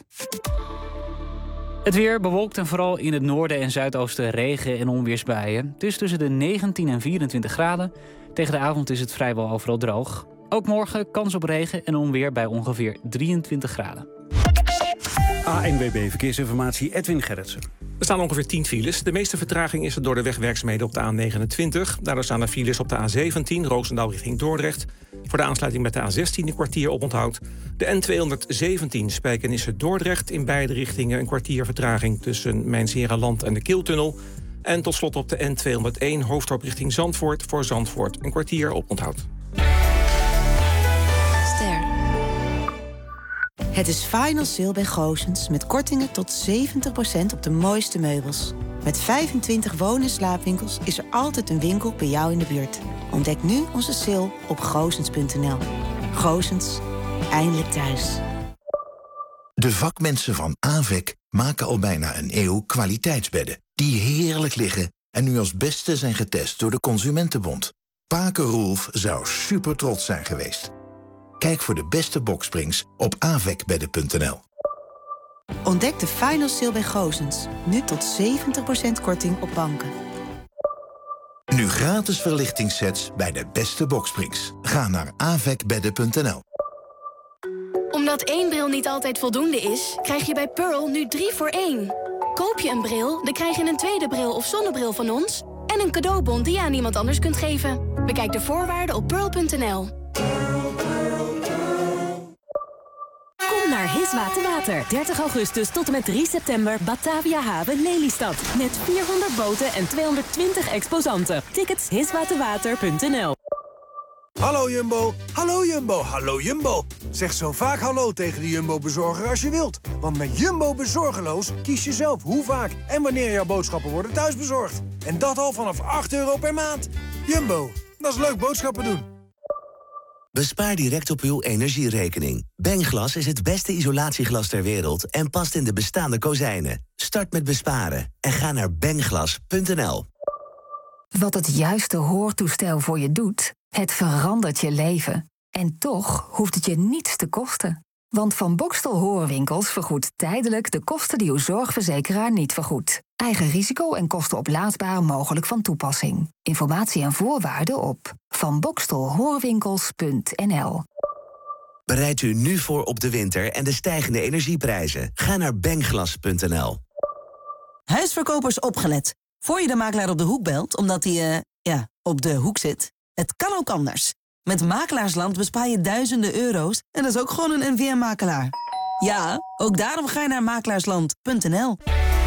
Het weer bewolkt en vooral in het noorden en zuidoosten regen- en onweersbuien. Het is tussen de 19 en 24 graden. Tegen de avond is het vrijwel overal droog. Ook morgen kans op regen en onweer bij ongeveer 23 graden. ANWB Verkeersinformatie, Edwin Gerritsen. Er staan ongeveer 10 files. De meeste vertraging is er door de wegwerkzaamheden op de A29. Daardoor staan er files op de A17, Roosendaal richting Dordrecht. Voor de aansluiting met de A16 een kwartier oponthoud. De N217 Spijkenisse-Dordrecht in beide richtingen een kwartier vertraging tussen Mijnsherenland en de Kiltunnel. En tot slot op de N201 hoofddorp richting Zandvoort... voor Zandvoort een kwartier oponthoud. Ster. Het is Final Sale bij Goossens met kortingen tot 70% op de mooiste meubels. Met 25 woon- en slaapwinkels is er altijd een winkel bij jou in de buurt. Ontdek nu onze sale op goossens.nl. Goossens, eindelijk thuis. De vakmensen van AVEC maken al bijna een eeuw kwaliteitsbedden... die heerlijk liggen en nu als beste zijn getest door de Consumentenbond. Paken Roelf zou super trots zijn geweest. Kijk voor de beste boksprings op avecbedden.nl. Ontdek de Final Sale bij Goossens. Nu tot 70% korting op banken. Nu gratis verlichtingssets bij de beste boksprings. Ga naar avecbedden.nl. Omdat 1 bril niet altijd voldoende is, krijg je bij Pearl nu 3 voor 1. Koop je een bril, dan krijg je een tweede bril of zonnebril van ons... en een cadeaubon die je aan iemand anders kunt geven. Bekijk de voorwaarden op pearl.nl. Kom naar Hiswaterwater. 30 augustus tot en met 3 september Batavia Haven Lelystad. Met 400 boten en 220 exposanten. Tickets hiswaterwater.nl. Hallo Jumbo, hallo Jumbo, hallo Jumbo. Zeg zo vaak hallo tegen de Jumbo-bezorger als je wilt. Want met Jumbo Bezorgeloos kies je zelf hoe vaak en wanneer jouw boodschappen worden thuisbezorgd. En dat al vanaf €8 per maand. Jumbo, dat is leuk boodschappen doen. Bespaar direct op uw energierekening. Bengglas is het beste isolatieglas ter wereld en past in de bestaande kozijnen. Start met besparen en ga naar bengglas.nl. Wat het juiste hoortoestel voor je doet, het verandert je leven. En toch hoeft het je niets te kosten. Want Van Bokstel Hoorwinkels vergoedt tijdelijk de kosten die uw zorgverzekeraar niet vergoedt. Eigen risico en kosten oplaadsbaar mogelijk van toepassing. Informatie en voorwaarden op vanbokstelhoorwinkels.nl. Bereid u nu voor op de winter en de stijgende energieprijzen. Ga naar bengglas.nl. Huisverkopers opgelet. Voor je de makelaar op de hoek belt, omdat hij, op de hoek zit. Het kan ook anders. Met Makelaarsland bespaar je duizenden euro's en dat is ook gewoon een NVM-makelaar. Ja, ook daarom ga je naar makelaarsland.nl.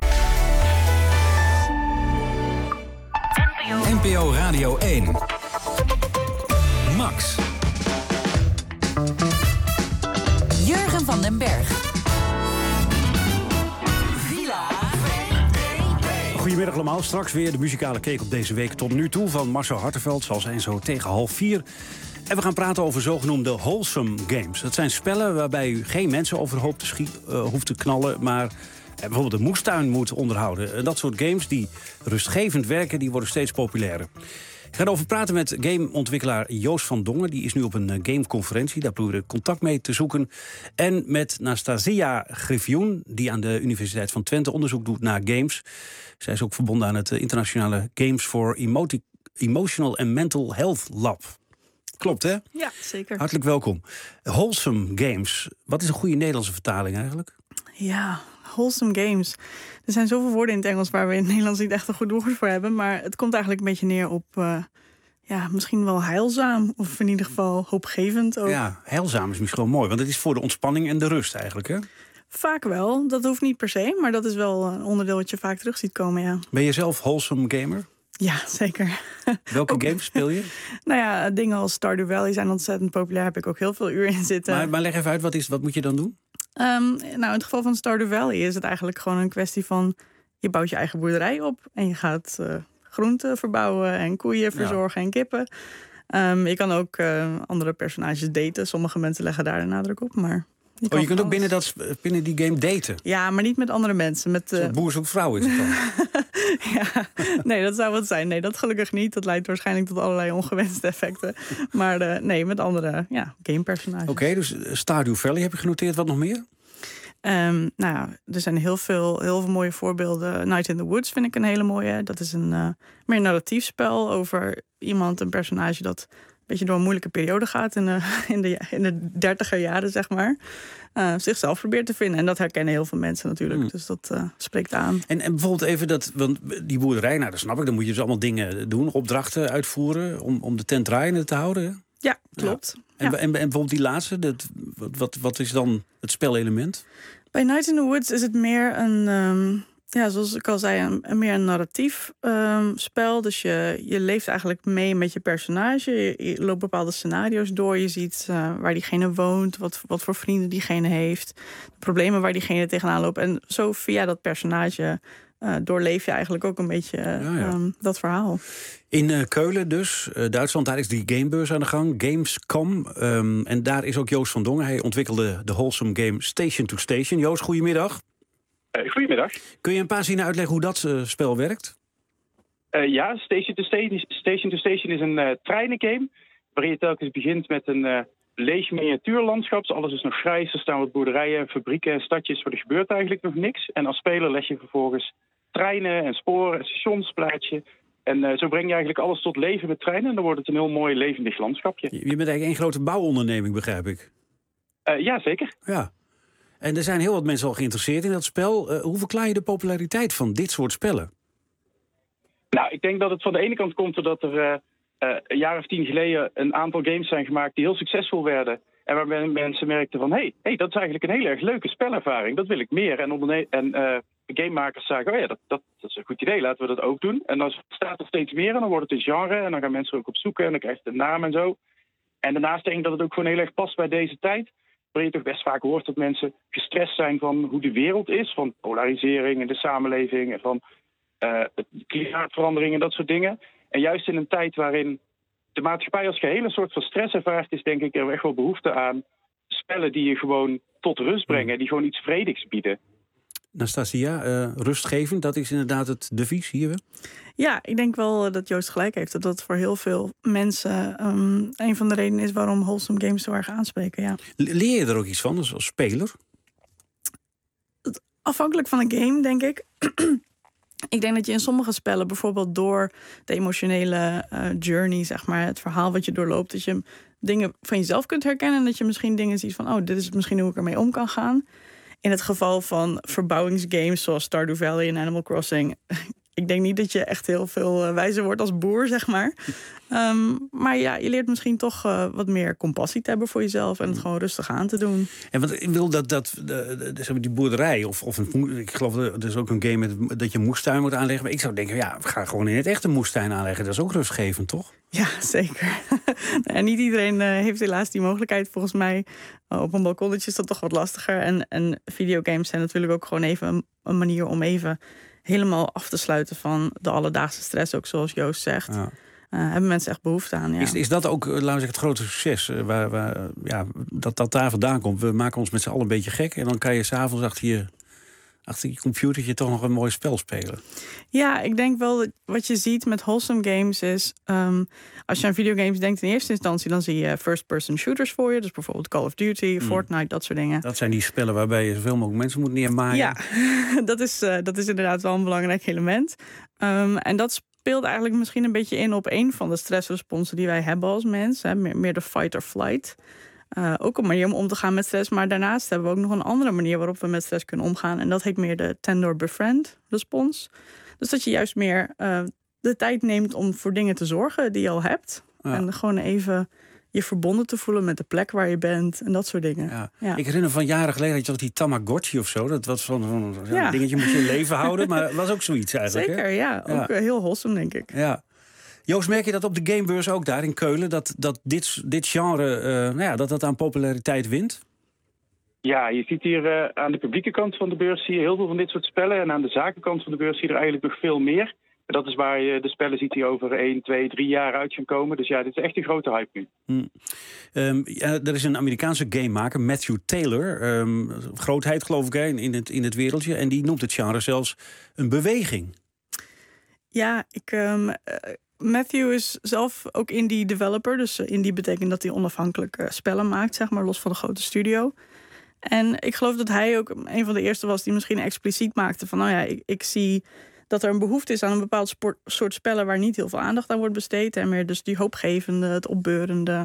NPO Radio 1. Max. Jurgen van den Berg. Goedemiddag allemaal. Straks weer de muzikale cake op deze week tot nu toe van Marcel Hartenveld. Zal zijn zo tegen 3:30. En we gaan praten over zogenoemde wholesome games. Dat zijn spellen waarbij u geen mensen overhoop hoeft te knallen, maar bijvoorbeeld de moestuin moet onderhouden. En dat soort games die rustgevend werken, die worden steeds populairder. Ik ga erover praten met gameontwikkelaar Joost van Dongen. Die is nu op een gameconferentie. Daar proberen we contact mee te zoeken. En met Nastasia Griffioen, die aan de Universiteit van Twente onderzoek doet naar games. Zij is ook verbonden aan het internationale Games for Emotional and Mental Health Lab. Klopt, hè? Ja, zeker. Hartelijk welkom. Wholesome games. Wat is een goede Nederlandse vertaling eigenlijk? Ja, wholesome games. Er zijn zoveel woorden in het Engels waar we in het Nederlands niet echt een goed woord voor hebben. Maar het komt eigenlijk een beetje neer op misschien wel heilzaam. Of in ieder geval hoopgevend ook. Ja, heilzaam is misschien wel mooi. Want het is voor de ontspanning en de rust eigenlijk, hè? Vaak wel. Dat hoeft niet per se. Maar dat is wel een onderdeel wat je vaak terug ziet komen, ja. Ben je zelf wholesome gamer? Ja, zeker. Welke games speel je? Nou ja, dingen als Stardew Valley zijn ontzettend populair. Heb ik ook heel veel uur in zitten. Maar leg even uit, wat moet je dan doen? In het geval van Stardew Valley is het eigenlijk gewoon een kwestie van... je bouwt je eigen boerderij op en je gaat groenten verbouwen en koeien verzorgen en kippen. Je kan ook andere personages daten. Sommige mensen leggen daar de nadruk op, maar... Je kunt ook binnen die game daten? Ja, maar niet met andere mensen. Boer zoekt vrouw is het dan? Nee, dat zou wat zijn. Nee, dat gelukkig niet. Dat leidt waarschijnlijk tot allerlei ongewenste effecten. Maar nee, met andere gamepersonages. Oké, dus Stardew Valley heb je genoteerd. Wat nog meer? Er zijn heel veel mooie voorbeelden. Night in the Woods vind ik een hele mooie. Dat is een meer narratief spel over een personage dat een beetje door een moeilijke periode gaat in de 30er jaren, zeg maar. Zichzelf probeert te vinden. En dat herkennen heel veel mensen natuurlijk. Dus dat spreekt aan. En bijvoorbeeld even want die boerderij, dat snap ik. Dan moet je dus allemaal dingen doen, opdrachten uitvoeren om de tent draaiende te houden. Ja, klopt. Ja. En bijvoorbeeld die laatste, wat is dan het spelelement? Bij Night in the Woods is het meer Ja, zoals ik al zei, een meer een narratief spel. Dus je leeft eigenlijk mee met je personage. Je loopt bepaalde scenario's door. Je ziet waar diegene woont, wat voor vrienden diegene heeft, de problemen waar diegene tegenaan loopt. En zo via dat personage doorleef je eigenlijk ook een beetje dat verhaal. In Keulen dus, Duitsland, daar is die gamebeurs aan de gang, Gamescom. En daar is ook Joost van Dongen. Hij ontwikkelde de wholesome game Station to Station. Joost, goedemiddag. Goedemiddag. Kun je een paar zinnen uitleggen hoe dat spel werkt? Ja, Station to Station is een treinengame waarin je telkens begint met een leeg miniatuurlandschap. Dus alles is nog grijs, er staan wat boerderijen, fabrieken, stadjes, maar er gebeurt eigenlijk nog niks. En als speler leg je vervolgens treinen en sporen en stations, plaats je. En zo breng je eigenlijk alles tot leven met treinen en dan wordt het een heel mooi levendig landschapje. Je bent eigenlijk één grote bouwonderneming, begrijp ik. Ja, zeker. Ja. En er zijn heel wat mensen al geïnteresseerd in dat spel. Hoe verklaar je de populariteit van dit soort spellen? Nou, ik denk dat het van de ene kant komt doordat er een jaar of 10 geleden een aantal games zijn gemaakt die heel succesvol werden. En waar mensen merkten van, hey, dat is eigenlijk een heel erg leuke spelervaring. Dat wil ik meer. En gamemakers zagen, dat is een goed idee, laten we dat ook doen. En dan staat er steeds meer en dan wordt het een genre. En dan gaan mensen er ook op zoeken en dan krijgt het een naam en zo. En daarnaast denk ik dat het ook gewoon heel erg past bij deze tijd. Waar je toch best vaak hoort dat mensen gestrest zijn van hoe de wereld is. Van polarisering in de samenleving en van klimaatverandering en dat soort dingen. En juist in een tijd waarin de maatschappij als geheel een soort van stress ervaart, is denk ik er echt wel behoefte aan spellen die je gewoon tot rust brengen. Die gewoon iets vredigs bieden. Nastasia, rustgevend, dat is inderdaad het devies hier. Ja, ik denk wel dat Joost gelijk heeft. Dat dat voor heel veel mensen een van de redenen is waarom wholesome games zo erg aanspreken. Ja. Leer je er ook iets van als speler? Afhankelijk van een game, denk ik. Ik denk dat je in sommige spellen bijvoorbeeld door de emotionele journey, zeg maar, het verhaal wat je doorloopt, dat je dingen van jezelf kunt herkennen en dat je misschien dingen ziet van, oh, dit is misschien hoe ik ermee om kan gaan. In het geval van verbouwingsgames zoals Stardew Valley en Animal Crossing, ik denk niet dat je echt heel veel wijzer wordt als boer, zeg maar. Maar ja, je leert misschien toch wat meer compassie te hebben voor jezelf en het gewoon rustig aan te doen. En wat ik wil die boerderij, ik geloof dat er is ook een game met dat je een moestuin moet aanleggen. Maar ik zou denken, ja, ga gewoon in het echte moestuin aanleggen. Dat is ook rustgevend, toch? Ja, zeker. En niet iedereen heeft helaas die mogelijkheid. Volgens mij op een balkonnetje is dat toch wat lastiger. En videogames zijn natuurlijk ook gewoon even een manier om even helemaal af te sluiten van de alledaagse stress, ook zoals Joost zegt. Ja. Hebben mensen echt behoefte aan. Ja. Is dat ook, laten we zeggen, het grote succes? Dat daar vandaan komt. We maken ons met z'n allen een beetje gek. En dan kan je s'avonds achter je computertje toch nog een mooi spel spelen. Ja, ik denk wel dat wat je ziet met wholesome games is, als je aan videogames denkt in eerste instantie, dan zie je first-person shooters voor je. Dus bijvoorbeeld Call of Duty, Fortnite, dat soort dingen. Dat zijn die spellen waarbij je zoveel mogelijk mensen moet neermaaien. Ja, dat is inderdaad wel een belangrijk element. En dat speelt eigenlijk misschien een beetje in op een van de stressresponsen die wij hebben als mens. Hè, meer de fight or flight. Ook een manier om te gaan met stress. Maar daarnaast hebben we ook nog een andere manier waarop we met stress kunnen omgaan. En dat heet meer de tend or befriend respons. Dus dat je juist meer de tijd neemt om voor dingen te zorgen die je al hebt. Ja. En gewoon even je verbonden te voelen met de plek waar je bent en dat soort dingen. Ja. Ja. Ik herinner van jaren geleden dat je die Tamagotchi of zo. Dat was zo'n dingetje moet je in leven houden. Maar het was ook zoiets eigenlijk. Zeker, hè? Ja. Ook heel wholesome, denk ik. Ja. Joost, merk je dat op de gamebeurs ook daar in Keulen, dat dit genre dat aan populariteit wint? Ja, je ziet hier aan de publieke kant van de beurs zie je heel veel van dit soort spellen. En aan de zakenkant van de beurs zie je er eigenlijk nog veel meer. En dat is waar je de spellen ziet die over 1, 2, 3 jaar uit gaan komen. Dus ja, dit is echt een grote hype nu. Er is een Amerikaanse gamemaker, Matthew Taylor. Grootheid, geloof ik, in het wereldje. En die noemt het genre zelfs een beweging. Ja, Matthew is zelf ook indie developer. Dus indie betekent dat hij onafhankelijk spellen maakt, zeg maar, los van de grote studio. En ik geloof dat hij ook een van de eerste was die misschien expliciet maakte van, nou ja, ik zie dat er een behoefte is aan een bepaald soort spellen waar niet heel veel aandacht aan wordt besteed. En meer dus die hoopgevende, het opbeurende.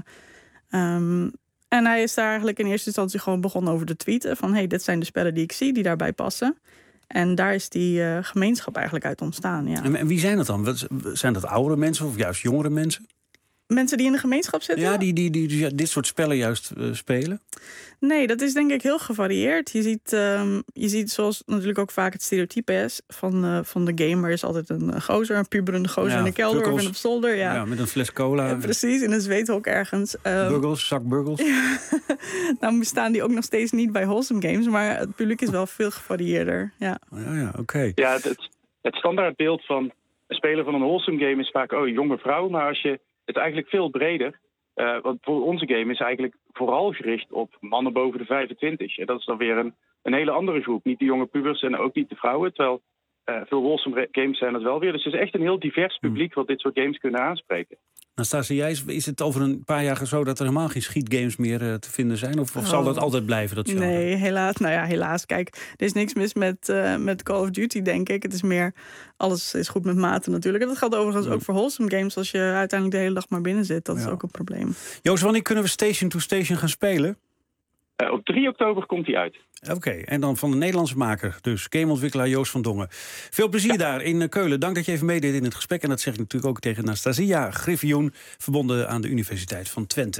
En hij is daar eigenlijk in eerste instantie gewoon begonnen over te tweeten van, hey, dit zijn de spellen die ik zie, die daarbij passen. En daar is die gemeenschap eigenlijk uit ontstaan. Ja. En wie zijn dat dan? Zijn dat oudere mensen of juist jongere mensen? Mensen die in de gemeenschap zitten? Ja, die dit soort spellen juist spelen? Nee, dat is denk ik heel gevarieerd. Je ziet zoals natuurlijk ook vaak het stereotype is van de gamer is altijd een gozer, een puberende gozer in de kelder pukkels, of in op zolder. Ja, met een fles cola. Precies, in een zweethok ergens. Burgers, zak burgers. Nou bestaan die ook nog steeds niet bij wholesome games, maar het publiek is wel veel gevarieerder. Ja, oké. Ja, het standaardbeeld van een speler van een wholesome game is vaak een jonge vrouw, maar als je het eigenlijk veel breder. Want voor onze game is eigenlijk vooral gericht op mannen boven de 25. En dat is dan weer een hele andere groep. Niet de jonge pubers en ook niet de vrouwen. Terwijl veel wholesome games zijn dat wel weer. Dus het is echt een heel divers publiek wat dit soort games kunnen aanspreken. Nastasia, is het over een paar jaar zo dat er helemaal geen schietgames meer te vinden zijn? Of zal dat altijd blijven, dat genre? Nee, helaas. Nou ja, helaas. Kijk, er is niks mis met Call of Duty, denk ik. Het is meer, alles is goed met mate natuurlijk. En dat geldt overigens ook voor wholesome games. Als je uiteindelijk de hele dag maar binnen zit, dat is ook een probleem. Joost, wanneer kunnen we Station to Station gaan spelen? Op 3 oktober komt hij uit. Oké, en dan van de Nederlandse maker, dus gameontwikkelaar Joost van Dongen. Veel plezier daar in Keulen. Dank dat je even meedeed in het gesprek. En dat zeg ik natuurlijk ook tegen Nastasia Griffioen, verbonden aan de Universiteit van Twente.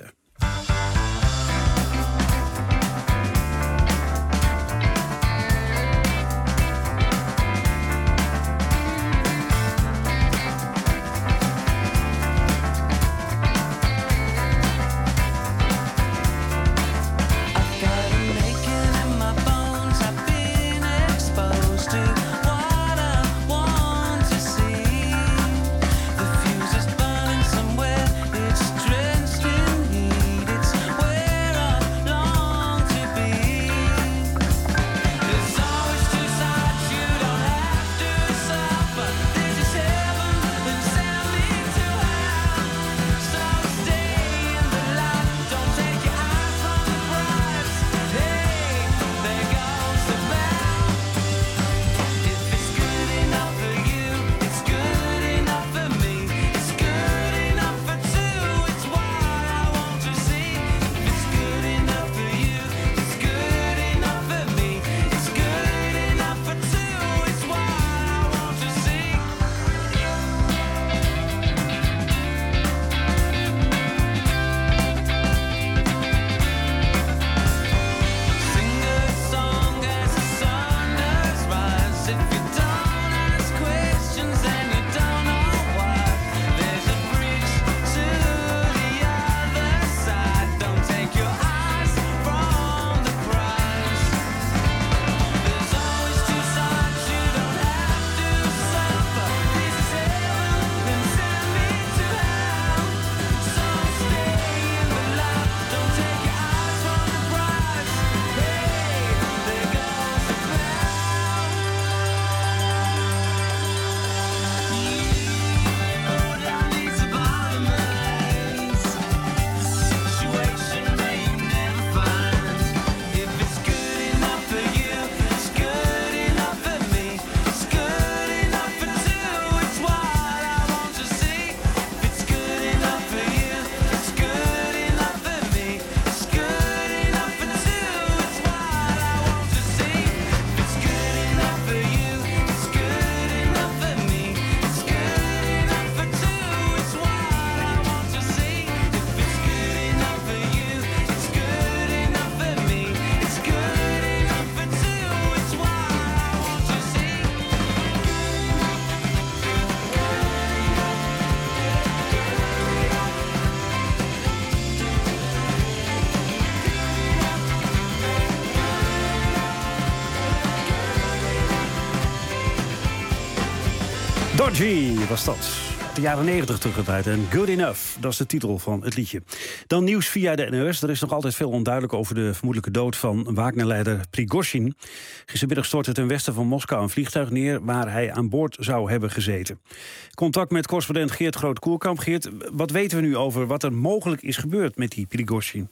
Dodgy was dat. De jaren 90 teruggedraaid. En Good Enough, dat is de titel van het liedje. Dan nieuws via de NOS. Er is nog altijd veel onduidelijk over de vermoedelijke dood van Wagner-leider Prigozhin. Gistermiddag stortte ten westen van Moskou een vliegtuig neer waar hij aan boord zou hebben gezeten. Contact met correspondent Geert Groot-Koerkamp. Geert, wat weten we nu over wat er mogelijk is gebeurd met die Prigozhin?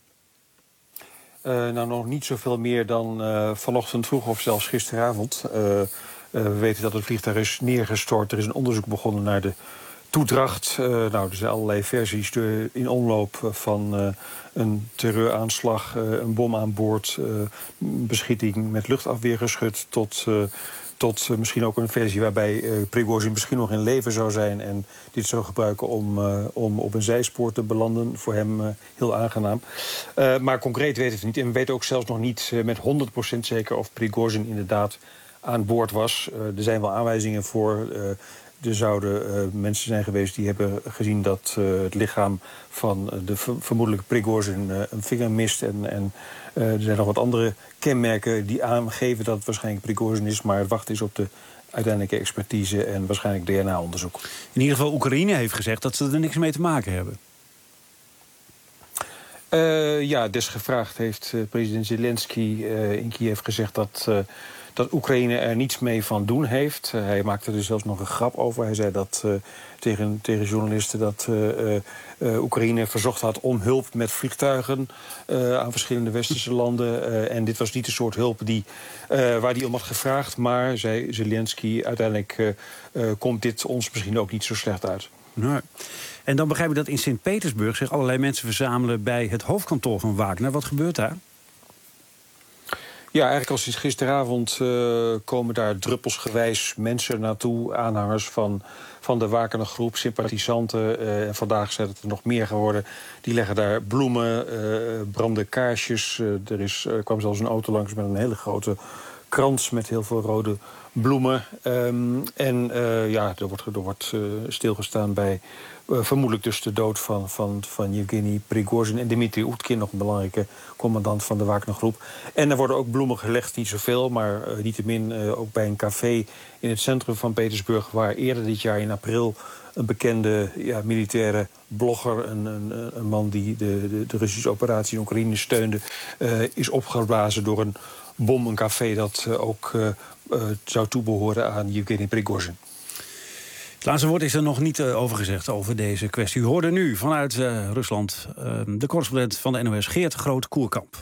Nou, nog niet zoveel meer dan vanochtend vroeg of zelfs gisteravond. We weten dat het vliegtuig is neergestort. Er is een onderzoek begonnen naar de toedracht. Er zijn allerlei versies in omloop van een terreuraanslag, een bom aan boord, beschieting met luchtafweergeschut tot misschien ook een versie waarbij Prigozhin misschien nog in leven zou zijn en dit zou gebruiken om op een zijspoor te belanden. Voor hem heel aangenaam. Maar concreet weten we het niet. En we weten ook zelfs nog niet met 100% zeker of Prigozhin inderdaad aan boord was. Er zijn wel aanwijzingen voor. Er zouden mensen zijn geweest die hebben gezien dat het lichaam van de vermoedelijke Prigozhin een vinger mist. En er zijn nog wat andere kenmerken die aangeven dat het waarschijnlijk Prigozhin is. Maar het wachten is op de uiteindelijke expertise en waarschijnlijk DNA-onderzoek. In ieder geval Oekraïne heeft gezegd dat ze er niks mee te maken hebben. Desgevraagd heeft president Zelensky in Kiev gezegd dat Oekraïne er niets mee van doen heeft. Hij maakte er zelfs nog een grap over. Hij zei dat tegen journalisten dat Oekraïne verzocht had om hulp met vliegtuigen aan verschillende westerse landen. En dit was niet de soort hulp waar hij om had gevraagd. Maar, zei Zelensky, uiteindelijk komt dit ons misschien ook niet zo slecht uit. Nee. En dan begrijp ik dat in Sint-Petersburg zich allerlei mensen verzamelen bij het hoofdkantoor van Wagner. Wat gebeurt daar? Ja, eigenlijk al sinds gisteravond komen daar druppelsgewijs mensen naartoe. Aanhangers van de Wagner-groep, sympathisanten. En vandaag zijn het er nog meer geworden. Die leggen daar bloemen, branden kaarsjes. Er kwam zelfs een auto langs met een hele grote krans met heel veel rode bloemen. Er wordt stilgestaan bij vermoedelijk dus de dood van Yevgeny Prigozhin en Dmitri Utkin, nog een belangrijke commandant van de Wagner-groep. En er worden ook bloemen gelegd, niet zoveel, maar niettemin ook bij een café in het centrum van Petersburg, waar eerder dit jaar in april een bekende militaire blogger, een man die de Russische operatie in Oekraïne steunde, is opgeblazen door een bom, een café dat ook zou toebehoren aan Yevgeny Prigozhin. Het laatste woord is er nog niet over gezegd over deze kwestie. U hoorde nu vanuit Rusland de correspondent van de NOS, Geert Groot-Koerkamp.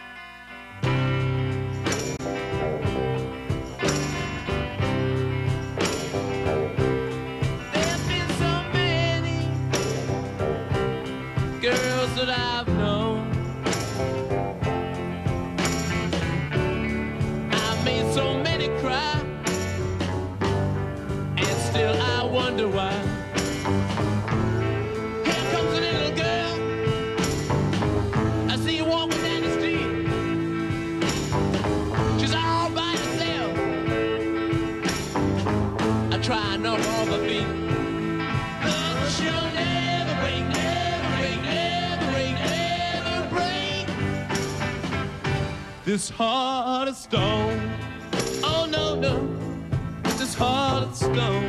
This heart of stone, oh no, no, this heart of stone.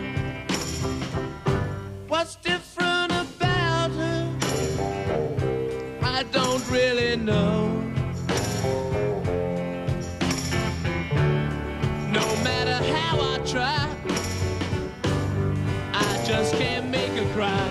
What's different about her? I don't really know. No matter how I try, I just can't make her cry.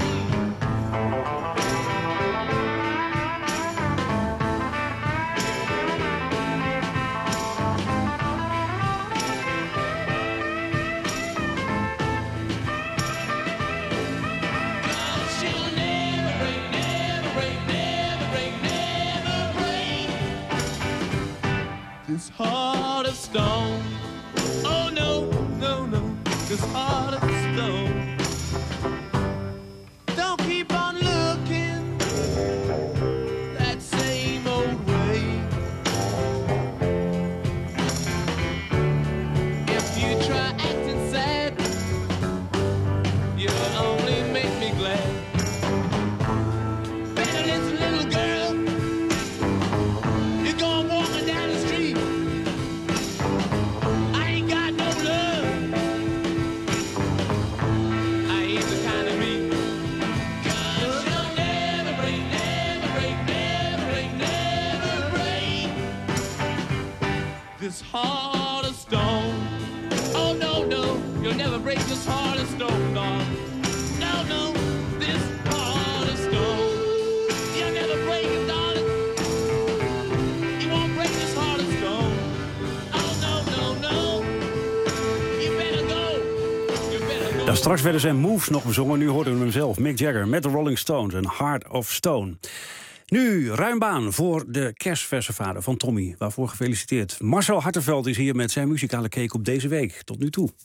This heart of stone, oh no, no, no, this heart of stone. Don't keep on looking that same old way. If you try acting sad, you'll only make me glad. Better listen, little girl, you're going walking down the street. This heart of stone, oh no, no, you'll never break this heart of stone, dog. No, no, this heart of stone, you'll never break it, darling. You won't break this heart of stone. Oh no, no, no, you better go, you better go. Ja, straks werden zijn moves nog bezongen. Nu hoorden we hem zelf, Mick Jagger, met de Rolling Stones en Heart of Stone. Nu, ruim baan voor de kerstverse vader van Tommy. Waarvoor gefeliciteerd. Marcel Hartenveld is hier met zijn muzikale cake op deze week. Tot nu toe.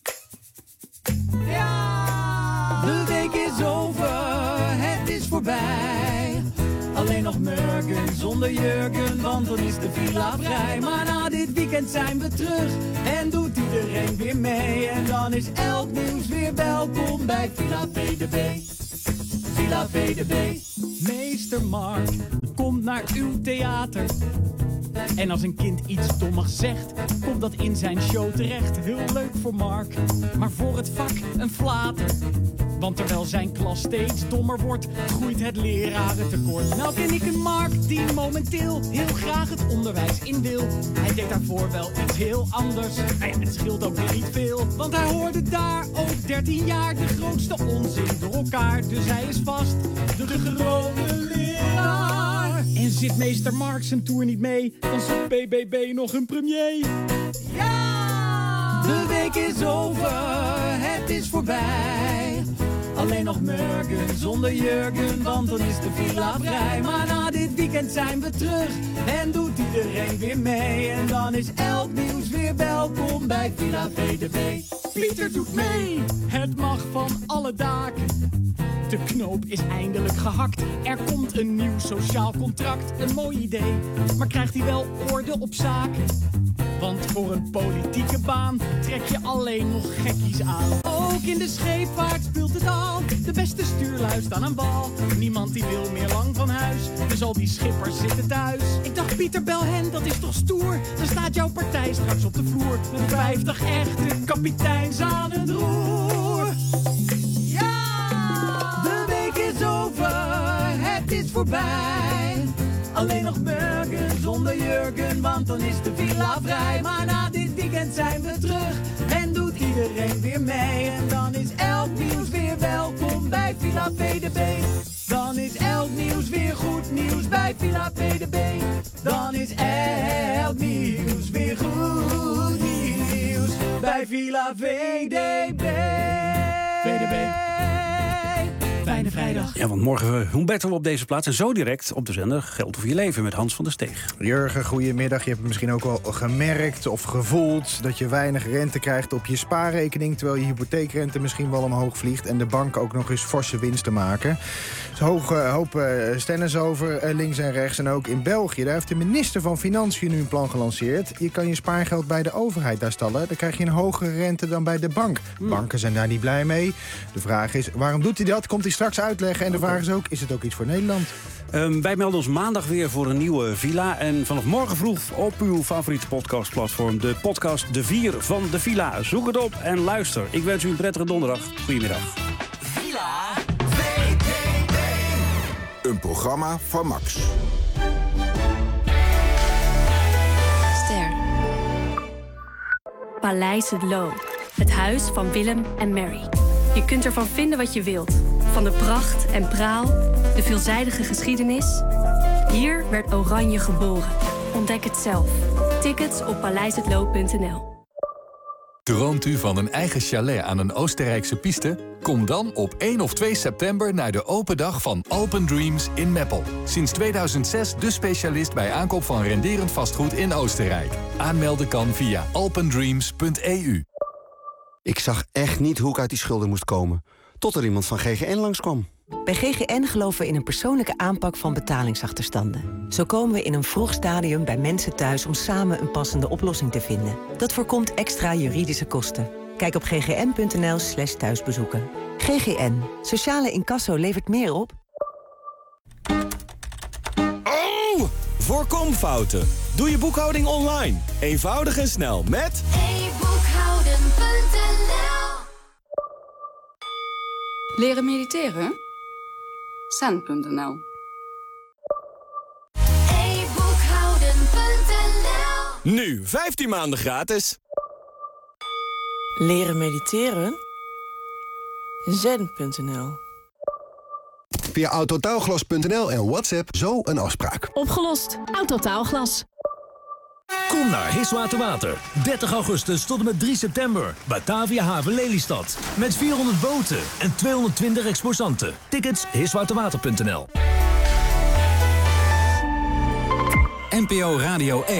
Ja, de week is over, het is voorbij. Alleen nog Murgen zonder Jurgen, want dan is de villa vrij. Maar na dit weekend zijn we terug en doet iedereen weer mee. En dan is elk nieuws weer welkom bij Villa VDB. Villa VDB. Meester Mark komt naar uw theater. En als een kind iets dommigs zegt, komt dat in zijn show terecht. Heel leuk voor Mark, maar voor het vak een flater. Want terwijl zijn klas steeds dommer wordt, groeit het lerarentekort. Nou ken ik een Mark die momenteel heel graag het onderwijs in wil. Hij deed daarvoor wel iets heel anders. Nou ja, het scheelt ook weer niet veel. Want hij hoorde daar ook 13 jaar de grootste onzin door elkaar. Dus hij is vast de gewone leraar. En zit meester Mark zijn tour niet mee, dan zoekt BBB nog een premier. Ja! De week is over, het is voorbij. Alleen nog Murgen zonder Jurgen, want dan is de villa vrij. Maar na dit weekend zijn we terug en doet iedereen weer mee. En dan is elk nieuws weer welkom bij Villa VDB. Pieter doet mee, het mag van alle daken. De knoop is eindelijk gehakt. Er komt een nieuw sociaal contract. Een mooi idee, maar krijgt hij wel orde op zaken? Want voor een politieke baan trek je alleen nog gekkies aan. Ook in de scheepvaart speelt het al. De beste stuurlui staan aan wal. Niemand die wil meer lang van huis, dus al die schippers zitten thuis. Ik dacht Pieter, bel hen, dat is toch stoer? Dan staat jouw partij straks op de vloer. Met 50 echte kapiteins aan het roer. Ja! De week is over, het is voorbij. Alleen nog Murgen zonder Jurgen, want dan is de villa vrij. Maar na dit weekend zijn we terug en doet iedereen weer mee. En dan is elk nieuws weer welkom bij Villa VDB. Dan is elk nieuws weer goed nieuws bij Villa VDB. Dan is elk nieuws weer goed nieuws bij Villa VDB. VDB. Fijne vrijdag. Ja, want morgen Humberto op deze plaats. En zo direct op de zender Geld voor je leven met Hans van der Steeg. Jurgen, goedemiddag. Je hebt het misschien ook wel gemerkt of gevoeld dat je weinig rente krijgt op je spaarrekening, terwijl je hypotheekrente misschien wel omhoog vliegt en de bank ook nog eens forse winsten maken. Er hoop stennis over, links en rechts. En ook in België, daar heeft de minister van Financiën nu een plan gelanceerd. Je kan je spaargeld bij de overheid daar stallen. Dan krijg je een hogere rente dan bij de bank. Banken zijn daar niet blij mee. De vraag is, waarom doet hij dat? Komt hij straks uitleggen. En de vraag is ook, is het ook iets voor Nederland? Wij melden ons maandag weer voor een nieuwe villa. En vanaf morgen vroeg op uw favoriete podcastplatform. De podcast De Vier van de Villa. Zoek het op en luister. Ik wens u een prettige donderdag. Goedemiddag. Villa VDB. Een programma van Max. Ster. Paleis Het Loo. Het huis van Willem en Mary. Je kunt ervan vinden wat je wilt. Van de pracht en praal, de veelzijdige geschiedenis. Hier werd Oranje geboren. Ontdek het zelf. Tickets op paleishetlo.nl. Droomt u van een eigen chalet aan een Oostenrijkse piste? Kom dan op 1 of 2 september naar de open dag van Alpen Dreams in Meppel. Sinds 2006 de specialist bij aankoop van renderend vastgoed in Oostenrijk. Aanmelden kan via alpendreams.eu. Ik zag echt niet hoe ik uit die schulden moest komen. Tot er iemand van GGN langskwam. Bij GGN geloven we in een persoonlijke aanpak van betalingsachterstanden. Zo komen we in een vroeg stadium bij mensen thuis om samen een passende oplossing te vinden. Dat voorkomt extra juridische kosten. Kijk op ggn.nl/thuisbezoeken. GGN. Sociale incasso levert meer op. Oh! Voorkom fouten. Doe je boekhouding online. Eenvoudig en snel met... Leren mediteren? Zen.nl. Nu 15 maanden gratis. Leren mediteren? Zen.nl. Via autotaalglas.nl en WhatsApp zo een afspraak. Opgelost. Autotaalglas. Kom naar Hiswaterwater. 30 augustus tot en met 3 september. Batavia Haven Lelystad. Met 400 boten en 220 exposanten. Tickets hiswaterwater.nl. NPO Radio 1.